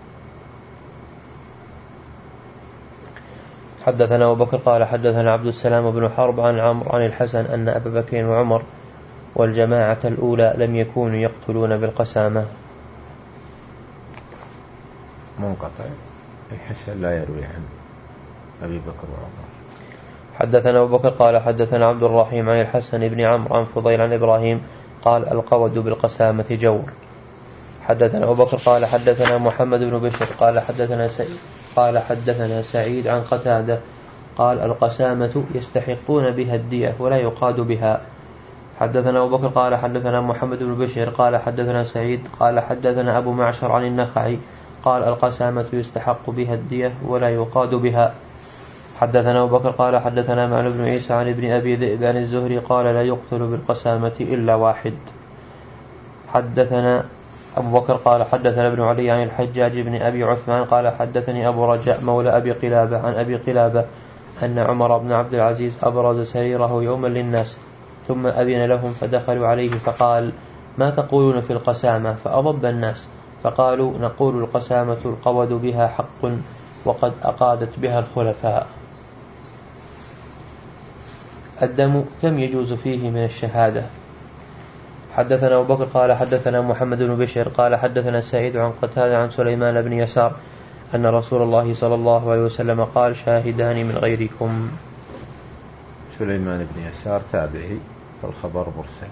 S2: حدثنا أبو بكر قال حدثنا عبد السلام بن حرب عن عمرو عن الحسن أن أبا بكر وعمر والجماعة الأولى لم يكونوا يقتلون بالقسامة.
S1: منقطع الحسن لا يروي عن أبي بكر وعمر.
S2: حدثنا أبو بكر قال حدثنا عبد الرحيم عن الحسن بن عمرو عن فضيل عن إبراهيم قال القود بالقسامة جور. حدثنا أبو بكر قال حدثنا محمد بن بشر قال حدثنا سعيد قال حدثنا سعيد عن قتادة قال القسامة يستحقون بها الدية ولا يقاد بها. حدثنا أبو بكر قال حدثنا محمد بن بشر قال حدثنا سعيد قال حدثنا أبو معشر عن النخعي قال القسامة يستحق بها الدية ولا يقاد بها. حدثنا أبو بكر قال حدثنا معن بن عيسى عن ابن أبي ذئب عن الزهري قال لا يقتل بالقسامة إلا واحد. حدثنا أبو بكر قال حدثنا ابن علي عن الحجاج بن أبي عثمان قال حدثني أبو رجاء مولى أبي قلابة عن أبي قلابة أن عمر بن عبد العزيز أبرز سريره يوما للناس ثم أذن لهم فدخلوا عليه فقال ما تقولون في القسامة؟ فأضب الناس فقالوا نقول القسامة القود بها حق وقد أقادت بها الخلفاء. الدم كم يجوز فيه من الشهادة؟ حدثنا أبو بكر قال حدثنا محمد بن بشر قال حدثنا سعيد عن قتادة عن سليمان بن يسار أن رسول الله صلى الله عليه وسلم قال شاهدان من غيركم.
S1: سليمان بن يسار تابعي فالخبر مرسل.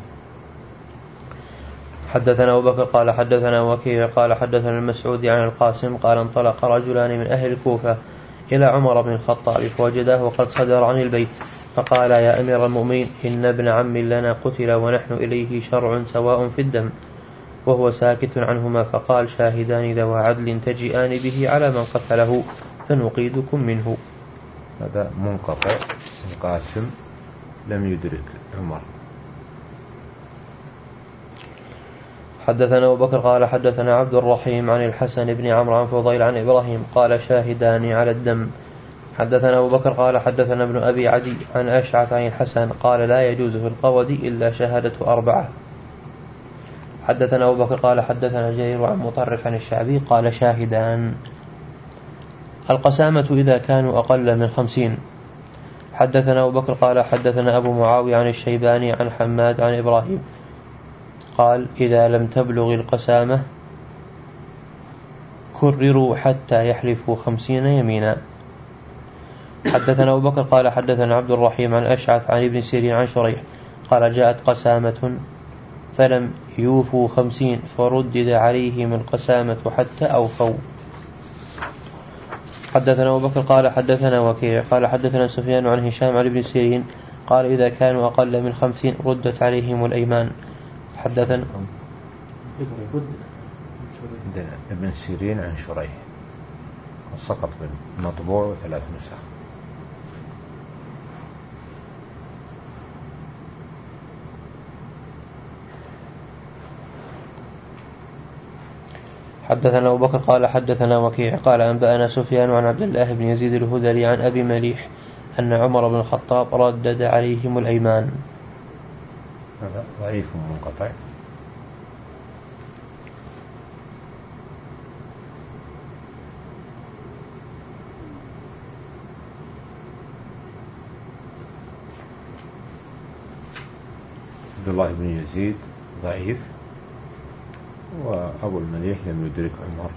S2: حدثنا أبو بكر قال حدثنا وكيع قال حدثنا المسعودي عن القاسم قال انطلق رجلان من أهل الكوفة إلى عمر بن الخطاب فوجداه وقد صدر عن البيت فقال يا أمير المؤمنين إن ابن عم لنا قتل ونحن إليه شرع سواء في الدم وهو ساكت عنهما فقال شاهدان ذو عدل تجيئان به على من قتله فنقيدكم منه.
S1: هذا منقطع القاسم لم يدرك عمر.
S2: حدثنا أبو بكر قال حدثنا عبد الرحيم عن الحسن بن عمرو عن فضيل عن إبراهيم قال شاهدان على الدم. حدثنا أبو بكر قال حدثنا ابن أبي عدي عن أشعث عن الحسن قال لا يجوز في القود إلا شهادة أربعة. حدثنا أبو بكر قال حدثنا جرير عن مطرف عن الشعبي قال شاهدان. القسامة إذا كانوا أقل من خمسين. حدثنا أبو بكر قال حدثنا أبو معاوية عن الشيباني عن حماد عن إبراهيم قال إذا لم تبلغ القسامة كرروا حتى يحلفوا خمسين يمينا. حدثنا أبو بكر قال حدثنا عبد الرحيم عن أشعث عن ابن سيرين عن شريح قال جاءت قسامة فلم يوفوا خمسين فردد عليهم القسامة حتى أوفوا. حدثنا أبو بكر قال حدثنا وكيع قال حدثنا سفيان عن هشام عن ابن سيرين قال إذا كانوا أقل من خمسين ردت عليهم الأيمان. حدثنا
S1: ابن سيرين عن شريح سقط بالمطبوع وثلاث نسخ.
S2: حدثنا أبو بكر قال حدثنا وكيع قال أنبأنا سفيان عن عبد الله بن يزيد الهذلي عن أبي مليح أن عمر بن الخطاب ردد عليهم الأيمان.
S1: هذا ضعيف منقطع. عبد الله بن يزيد ضعيف وأبو المليح لم يدرك عمر.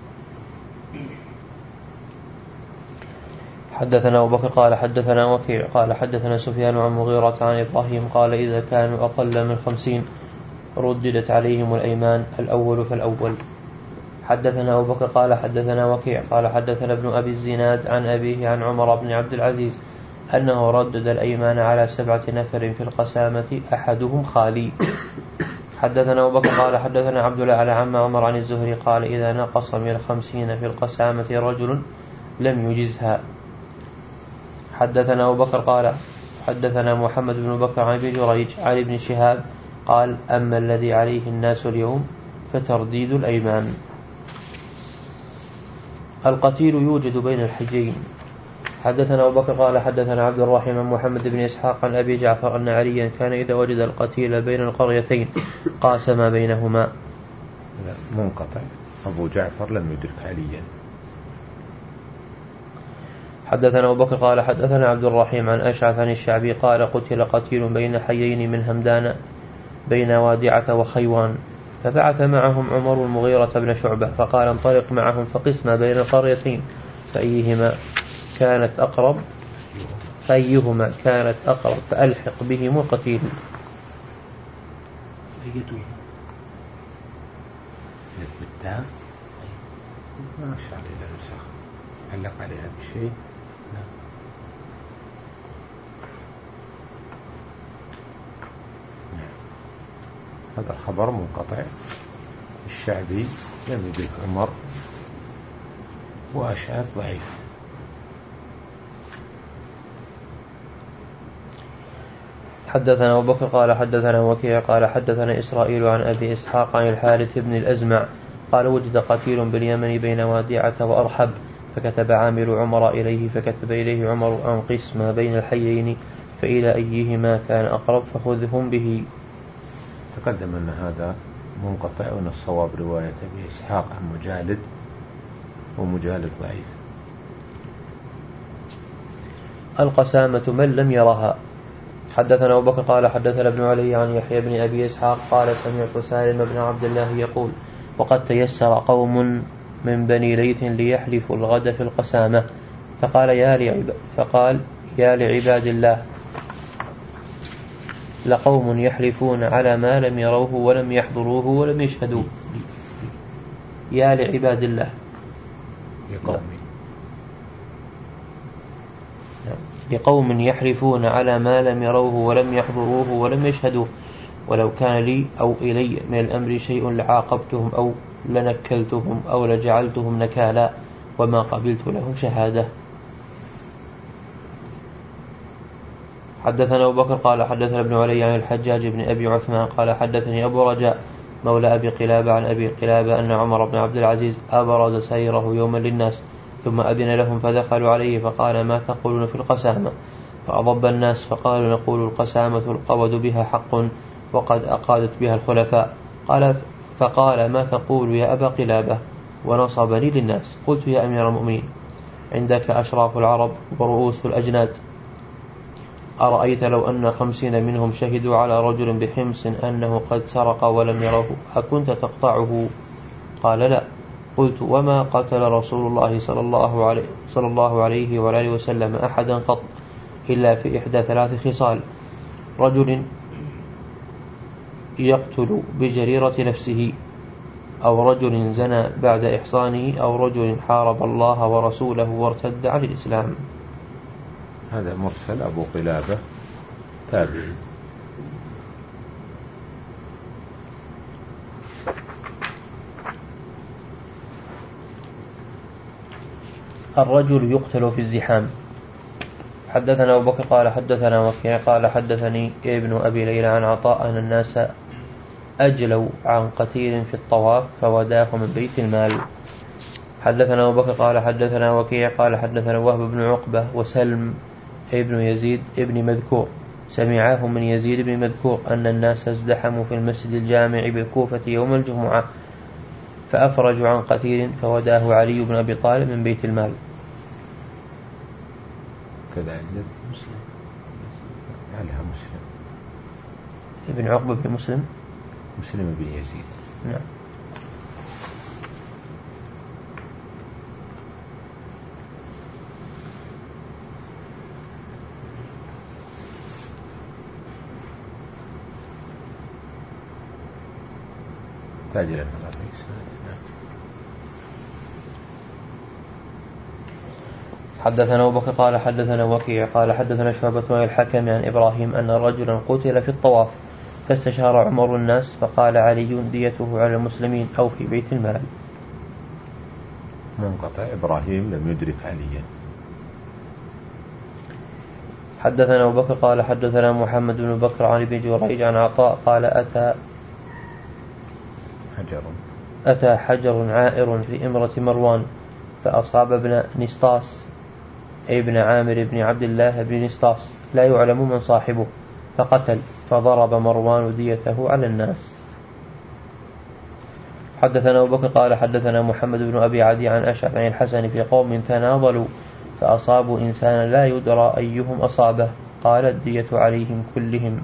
S2: حدثنا أبو بكر قال حدثنا وكيع قال حدثنا سفيان عن مغيرة عن إبراهيم قال إذا كانوا أقل من خمسين رددت عليهم الأيمان الأول فالأول. حدثنا أبو بكر قال حدثنا وكيع قال حدثنا ابن أبي الزناد عن أبيه عن عمر بن عبد العزيز أنه ردد الأيمان على سبعة نفر في القسامة أحدهم خالي. حدثنا أبو بكر قال حدثنا عبد الله على عم عمر عن الزهري قال إذا نقص من خمسين في القسامة رجل لم يجزها. حدثنا أبو بكر قال حدثنا محمد بن بكر عن ابن جريج عن ابن شهاب قال أما الذي عليه الناس اليوم فترديد الأيمان. القتيل يوجد بين الحجين. حدثنا أبو بكر قال حدثنا عبد الرحيم عن محمد بن إسحاق عن أبي جعفر أن عليا كان إذا وجد القتيل بين القريتين قاسم بينهما.
S1: منقطع. أبو جعفر لم يدرك عليا.
S2: حدثنا أبو بكر قال حدثنا عبد الرحيم عن أشعث عن الشعبي قال قتل قتيل بين حيين من همدان بين وادعة وخيوان فبعث معهم عمر المغيرة بن شعبة فقال انطلق معهم فقسم بين القريتين فأيهما كانت أقرب فأيهما كانت أقرب فألحق بهم القتيل.
S1: بالتاء ما شاء الله نسخ علق عليها بشيء. هذا الخبر منقطع. الشعبي لم يدرك عمر وأشعث ضعيف.
S2: حدثنا أبو بكر قال حدثنا وكيع قال حدثنا إسرائيل عن أبي إسحاق عن الحارث بن الأزمع قال وجد قتيل باليمن بين وادعة وأرحب فكتب عامل عمر إليه فكتب إليه عمر أن قسم بين الحيين فإلى أيهما كان أقرب فخذهم به.
S1: تقدم أن هذا منقطع وأن الصواب رواية أبي إسحاق عن مجالد ومجالد ضعيف.
S2: القسامة من لم يرها. حدثنا أبو بكر قال حدثنا ابن علي عن يحيى بن أبي إسحاق قال سمعت سالم بن عبد الله يقول وقد تيسر قوم من بني ليث ليحلفوا الغد في القسامة فقال يا لعب فقال يا لعباد الله لقوم يحلفون على ما لم يروه ولم يحضروه ولم يشهدوه. يا لعباد الله
S1: لقوم
S2: لقوم يحلفون على ما لم يروه ولم يحضروه ولم يشهدوه ولو كان لي أو إلي من الأمر شيء لعاقبتهم أو لنكلتهم أو لجعلتهم نكالا وما قبلت لهم شهادة. حدثنا أبو بكر قال حدثنا ابن علي عن الحجاج بن أبي عثمان قال حدثني أبو رجاء مولى أبي قلابة عن أبي قلابة أن عمر بن عبد العزيز أبرز سيره يوما للناس ثم أذن لهم فدخلوا عليه فقال ما تقولون في القسامة؟ فأضب الناس فقالوا نقول القسامة القود بها حق وقد أقادت بها الخلفاء. قال فقال ما تقول يا أبا قلابة؟ ونصبني للناس. قلت يا أمير المؤمنين عندك أشراف العرب ورؤوس الأجناد، أرأيت لو أن خمسين منهم شهدوا على رجل بحمص أنه قد سرق ولم يره أكنت تقطعه؟ قال لا. قلت وما قتل رسول الله صلى الله عليه, صلى الله عليه وآله وسلم أحدا قط إلا في إحدى ثلاث خصال: رجل يقتل بجريرة نفسه، أو رجل زنى بعد إحصانه، أو رجل حارب الله ورسوله وارتد عن الإسلام.
S1: هذا مرسل أبو قلابة تابعي.
S2: الرجل يقتل في الزحام. حدثنا أبو بكر قال حدثنا وكيع قال حدثني ابن أبي ليلى عن عطاء أن الناس أجلوا عن قتيل في الطواف فوداه من بيت المال. حدثنا أبو بكر قال حدثنا وكيع قال حدثنا وهب بن عقبة وسلم ابن يزيد ابن مذكور سمعاه من يزيد بن مذكور أن الناس ازدحموا في المسجد الجامع بالكوفة يوم الجمعة فأفرجوا عن قتيل فوداه علي بن أبي طالب من بيت المال.
S1: كذا عندك مسلم عليها مسلم
S2: ابن عقبة بن مسلم
S1: مسلم بن يزيد.
S2: نعم.
S1: تاجلا
S2: حدثنا أبو بكر قال حدثنا وكيع قال حدثنا شعبة عن الحكم عن إبراهيم أن رجلا قتل في الطواف فاستشار عمر الناس فقال علي ديته على المسلمين أو في بيت المال.
S1: منقطع. إبراهيم لم يدرك عليا.
S2: حدثنا أبو بكر قال حدثنا محمد بن بكر عن ابن جريج عن عطاء قال أتى
S1: حجر
S2: أتى حجر عائر في إمرة مروان فأصاب ابن نسطاس ابن عامر بن عبد الله بن نسطاس لا يعلم من صاحبه فقتل فضرب مروان ديته على الناس. حدثنا أبو بكر قال حدثنا محمد بن أبي عدي عن أشعث عن الحسن في قوم تناضلوا فأصابوا إنسانا لا يدرى أيهم أصابه قال الدية عليهم كلهم.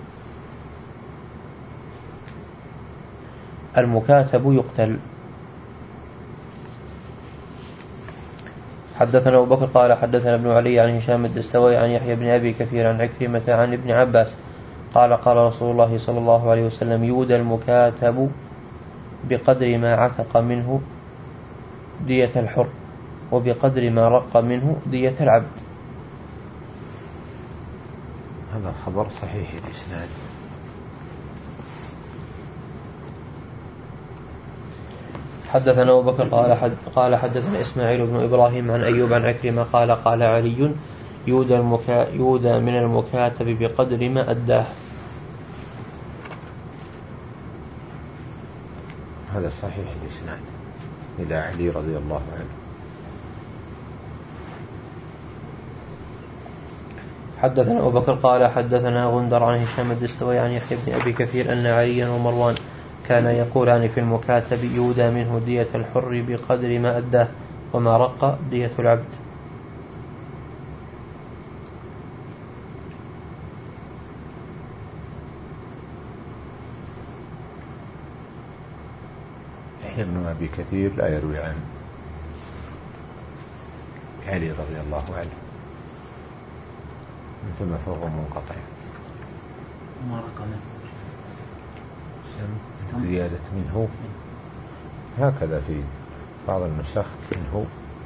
S2: المكاتب يقتل. حدثنا أبو بكر قال حدثنا ابن علي عن هشام الدستوائي عن يحيى بن أبي كثير عن عكرمة عن ابن عباس قال قال رسول الله صلى الله عليه وسلم يودى المكاتب بقدر ما عتق منه دية الحر وبقدر ما رق منه دية العبد.
S1: هذا خبر صحيح الإسناد.
S2: حدثنا أبو بكر قال حد قال حدثنا إسماعيل بن إبراهيم عن أيوب عن عكرمة قال قال علي يودى, المكا يودى من المكاتب بقدر ما أداه.
S1: هذا صحيح الإسناد إلى علي رضي الله عنه.
S2: حدثنا أبو بكر قال حدثنا غندر عن هشام الدستوائي عن يحيى بن أبي كثير أن عليا ومروان كان يقولان في المكاتب يودى منه دية الحر بقدر ما أداه وما رق دية العبد.
S1: يحيى بن أبي كثير لا يروي عن علي رضي الله عنه من ثم فهو منقطع.
S3: ما رق منه
S1: زيادة منه هكذا في بعض النسخ منه.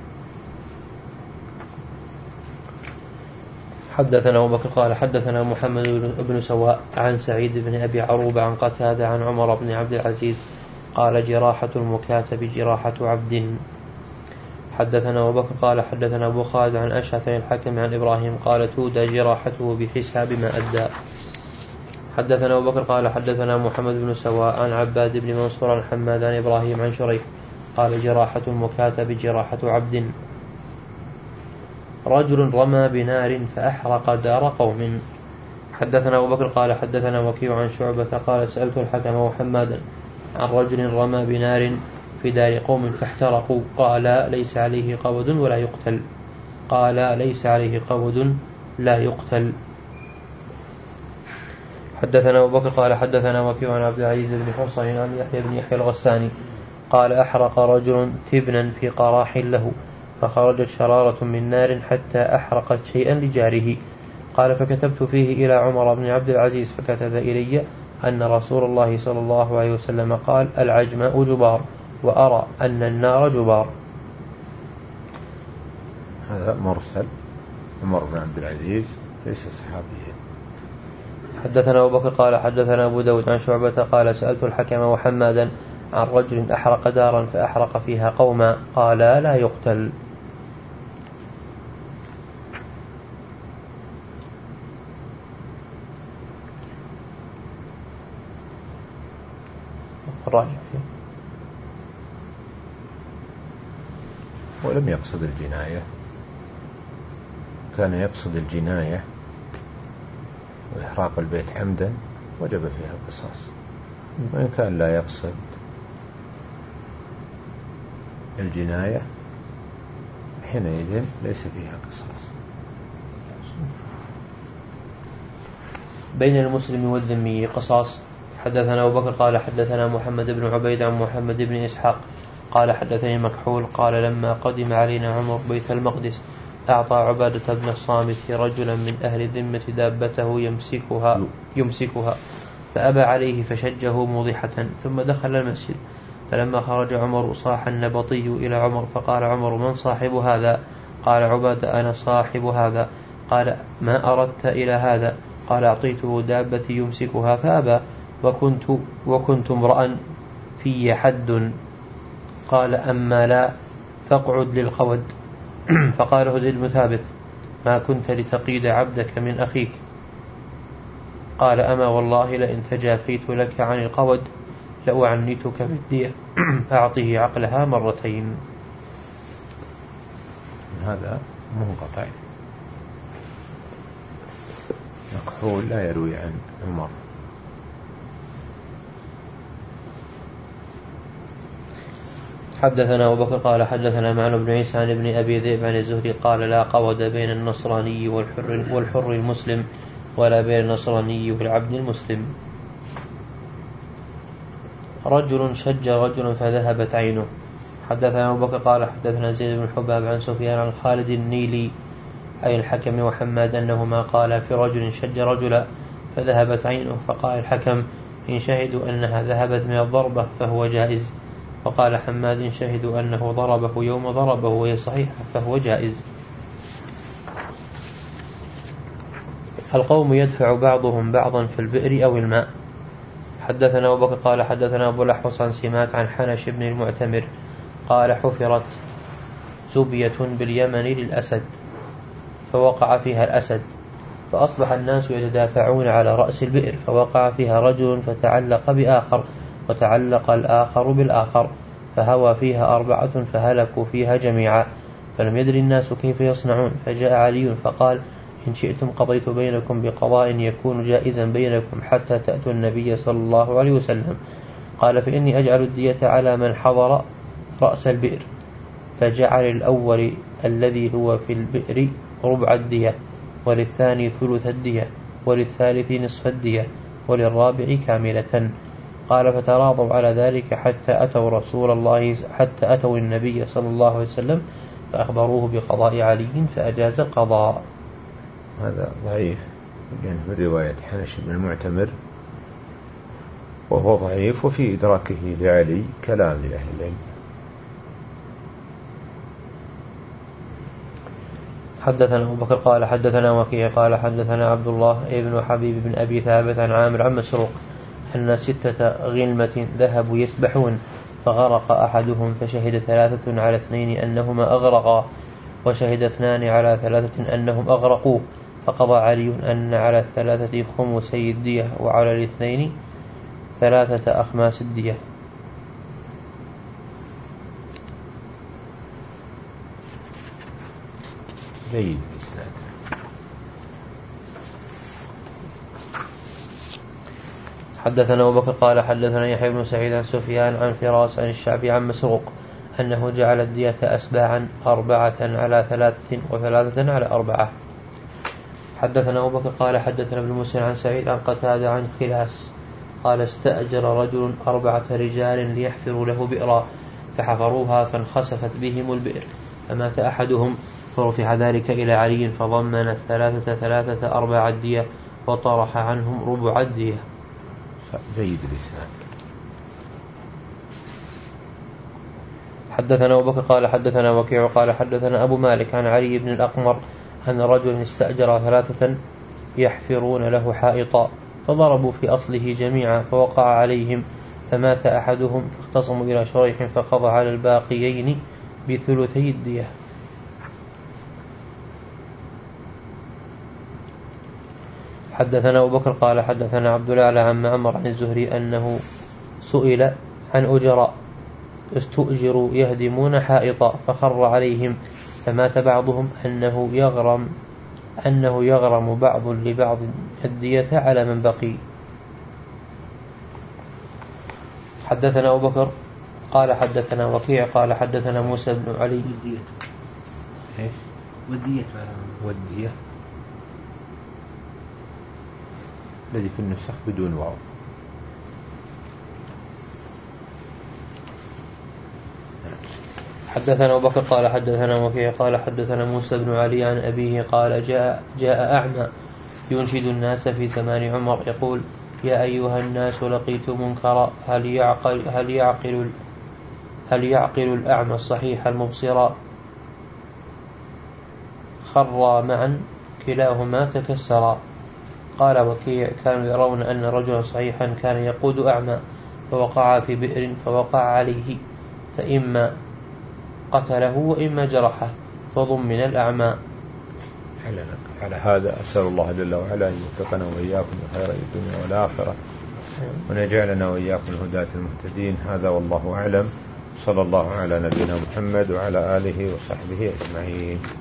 S2: حدثنا أبو بكر قال حدثنا محمد بن سواء عن سعيد بن أبي عروبة عن قتادة عن عمر بن عبد العزيز قال جراحة المكاتب جراحة عبد. حدثنا أبو بكر قال حدثنا أبو خالد عن أشعث الحكم عن إبراهيم قال تودى جراحته بحساب ما أدى. حدثنا أبو بكر قال حدثنا محمد بن سواء عن عباد بن منصور عن حماد عن إبراهيم عن شريح قال جراحة المكاتب جراحة عبد. رجل رمى بنار فأحرق دار قوم. حدثنا أبو بكر قال حدثنا وكيع عن شعبة قال سألت الحكم وحمادا عن رجل رمى بنار في دار قوم فاحترقوا قال ليس عليه قود ولا يقتل قال ليس عليه قود لا يقتل. حدثنا أبو بكر قال حدثنا وكيع عن عبد العزيز بن حصين عن يحيى بن يحيى الغساني قال أحرق رجل تبنا في قراح له فخرجت شرارة من نار حتى أحرقت شيئا لجاره. قال فكتبت فيه إلى عمر بن عبد العزيز فكتب إلي أن رسول الله صلى الله عليه وسلم قال العجماء جبار وأرى أن النار جبار.
S1: هذا مرسل. عمر بن عبد العزيز ليس صحابيا.
S2: حدثنا أبو بكر قال حدثنا أبو داود عن شعبة قال سألت الحكم وحمادا عن رجل أحرق دارا فأحرق فيها قوما قال لا يقتل. راجع فيه.
S1: ولم يقصد الجناية، كان يقصد الجناية وإحراق البيت عمدا وجب فيها القصاص، وإن كان لا يقصد الجناية حينئذ ليس فيها قصاص.
S2: بين المسلم والذمي قصاص. حدثنا أبو بكر قال حدثنا محمد بن عبيد عن محمد بن إسحاق قال حدثني مكحول قال لما قدم علينا عمر بيت المقدس أعطى عبادة بن الصامت رجلا من أهل الذمة دابته يمسكها, يمسكها فأبى عليه فشجه موضحة ثم دخل المسجد. فلما خرج عمر صاح النبطي إلى عمر فقال عمر من صاحب هذا؟ قال عبادة أنا صاحب هذا. قال ما أردت إلى هذا؟ قال أعطيته دابتي يمسكها فأبى وكنت, وكنت امرأ في حد. قال أما لا فاقعد للقود. فقال هزيل بن ثابت ما كنت لتقيد عبدك من أخيك. قال أما والله لئن تجافيت لك عن القود لأعنتك بالدية فأعطيه عقلها مرتين.
S1: هذا منقطع. مكحول لا يروي عن عمر.
S2: حدثنا أبو بكر قال حدثنا معن بن عيسى عن ابن أبي ذئب عن الزهري قال لا قود بين النصراني والحر, والحر المسلم ولا بين النصراني والعبد المسلم. رجل شج رجلا فذهبت عينه. حدثنا أبو بكر قال حدثنا زيد بن حباب عن سفيان عن خالد النيلي أي الحكم وحماد أنهما قال في رجل شج رجلا فذهبت عينه. فقال الحكم إن شهدوا أنها ذهبت من الضربة فهو جائز. وقال حماد إن شهدوا أنه ضربه يوم ضربه وهي صحيحة فهو جائز. القوم يدفع بعضهم بعضا في البئر أو الماء. حدثنا أبو بكر قال حدثنا أبو الأحوص عن سماك عن حنش بن المعتمر قال حفرت زبية باليمن للأسد فوقع فيها الأسد فأصبح الناس يتدافعون على رأس البئر فوقع فيها رجل فتعلق بآخر وتعلق الآخر بالآخر فهوى فيها أربعة فهلكوا فيها جميعا فلم يدر الناس كيف يصنعون. فجاء علي فقال إن شئتم قضيت بينكم بقضاء يكون جائزا بينكم حتى تأتوا النبي صلى الله عليه وسلم. قال فإني أجعل الدية على من حضر رأس البئر. فجعل الأول الذي هو في البئر ربع الدية وللثاني ثلث الدية وللثالث نصف الدية وللرابع كاملة. قال فتراضوا على ذلك حتى أتوا رسول الله حتى أتوا النبي صلى الله عليه وسلم فأخبروه بقضاء علي فأجاز القضاء.
S1: هذا ضعيف يعني من رواية حنش بن المعتمر وهو ضعيف وفي إدراكه لعلي كلام لأهل العلم.
S2: حدثنا أبو بكر قال حدثنا وكيع قال حدثنا عبد الله ابن حبيب بن أبي ثابت عن عامر عن مسروق أن ستة غلمة ذهبوا يسبحون فغرق أحدهم فشهد ثلاثة على اثنين أنهما أغرقا، وشهد اثنان على ثلاثة أنهم أغرقوا، فقضى علي أن على الثلاثة خمسي الدية وعلى الاثنين ثلاثة أخماس الدية.
S1: جيد.
S2: حدثنا أبو بكر قال حدثنا يحيى بن سعيد عن سفيان عن فراس عن الشعبي عن مسروق أنه جعل الدية أسباعا أربعة على ثلاثة وثلاثة على أربعة. حدثنا أبو بكر قال حدثنا ابن مسلم عن سعيد عن قتادة عن خلاس قال استأجر رجل أربعة رجال ليحفروا له بئرا فحفروها فانخسفت بهم البئر، فمات أحدهم فرفع ذلك إلى علي فضمن الثلاثة ثلاثة أرباع الدية وطرح عنهم ربع الدية.
S1: جيد الإسناد.
S2: حدثنا أبو بكر قال حدثنا وكيع قال حدثنا أبو مالك عن علي بن الأقمر أن رجل استأجر ثلاثة يحفرون له حائطا فضربوا في أصله جميعا فوقع عليهم فمات أحدهم فاختصموا إلى شريح فقضى على الباقيين بثلثي الدية. حدثنا أبو بكر قال حدثنا عبد الأعلى عن معمر عن الزهري أنه سئل عن أجراء استؤجروا يهدمون حائطا فخر عليهم فمات بعضهم أنه يغرم أنه يغرم بعض لبعض الدية على من بقي. حدثنا أبو بكر قال حدثنا وكيع قال حدثنا موسى بن علي.
S3: والدية
S1: إيش؟
S3: والدية
S1: والدية الذي في النسخ بدون واو.
S2: حدثنا أبو بكر قال حدثنا وكيع قال حدثنا موسى بن علي عن أبيه قال جاء, جاء أعمى ينشد الناس في زمان عمر يقول يا أيها الناس لقيت منكرا هل يعقل, هل يعقل, هل يعقل الأعمى الصحيح المبصرا خرا معا كلاهما تكسرا. قال وكيع كانوا يرون أن رجلا صحيحا كان يقود أعمى فوقع في بئر فوقع عليه فإما قتله وإما جرحه فضمن الأعمى.
S1: على هذا أسأل الله جل وعلا أن يوفقنا وإياكم بخير الدنيا والآخرة وأن يجعلنا وإياكم الهداة المهتدين. هذا والله أعلم. صلى الله على نبينا محمد وعلى آله وصحبه أجمعين.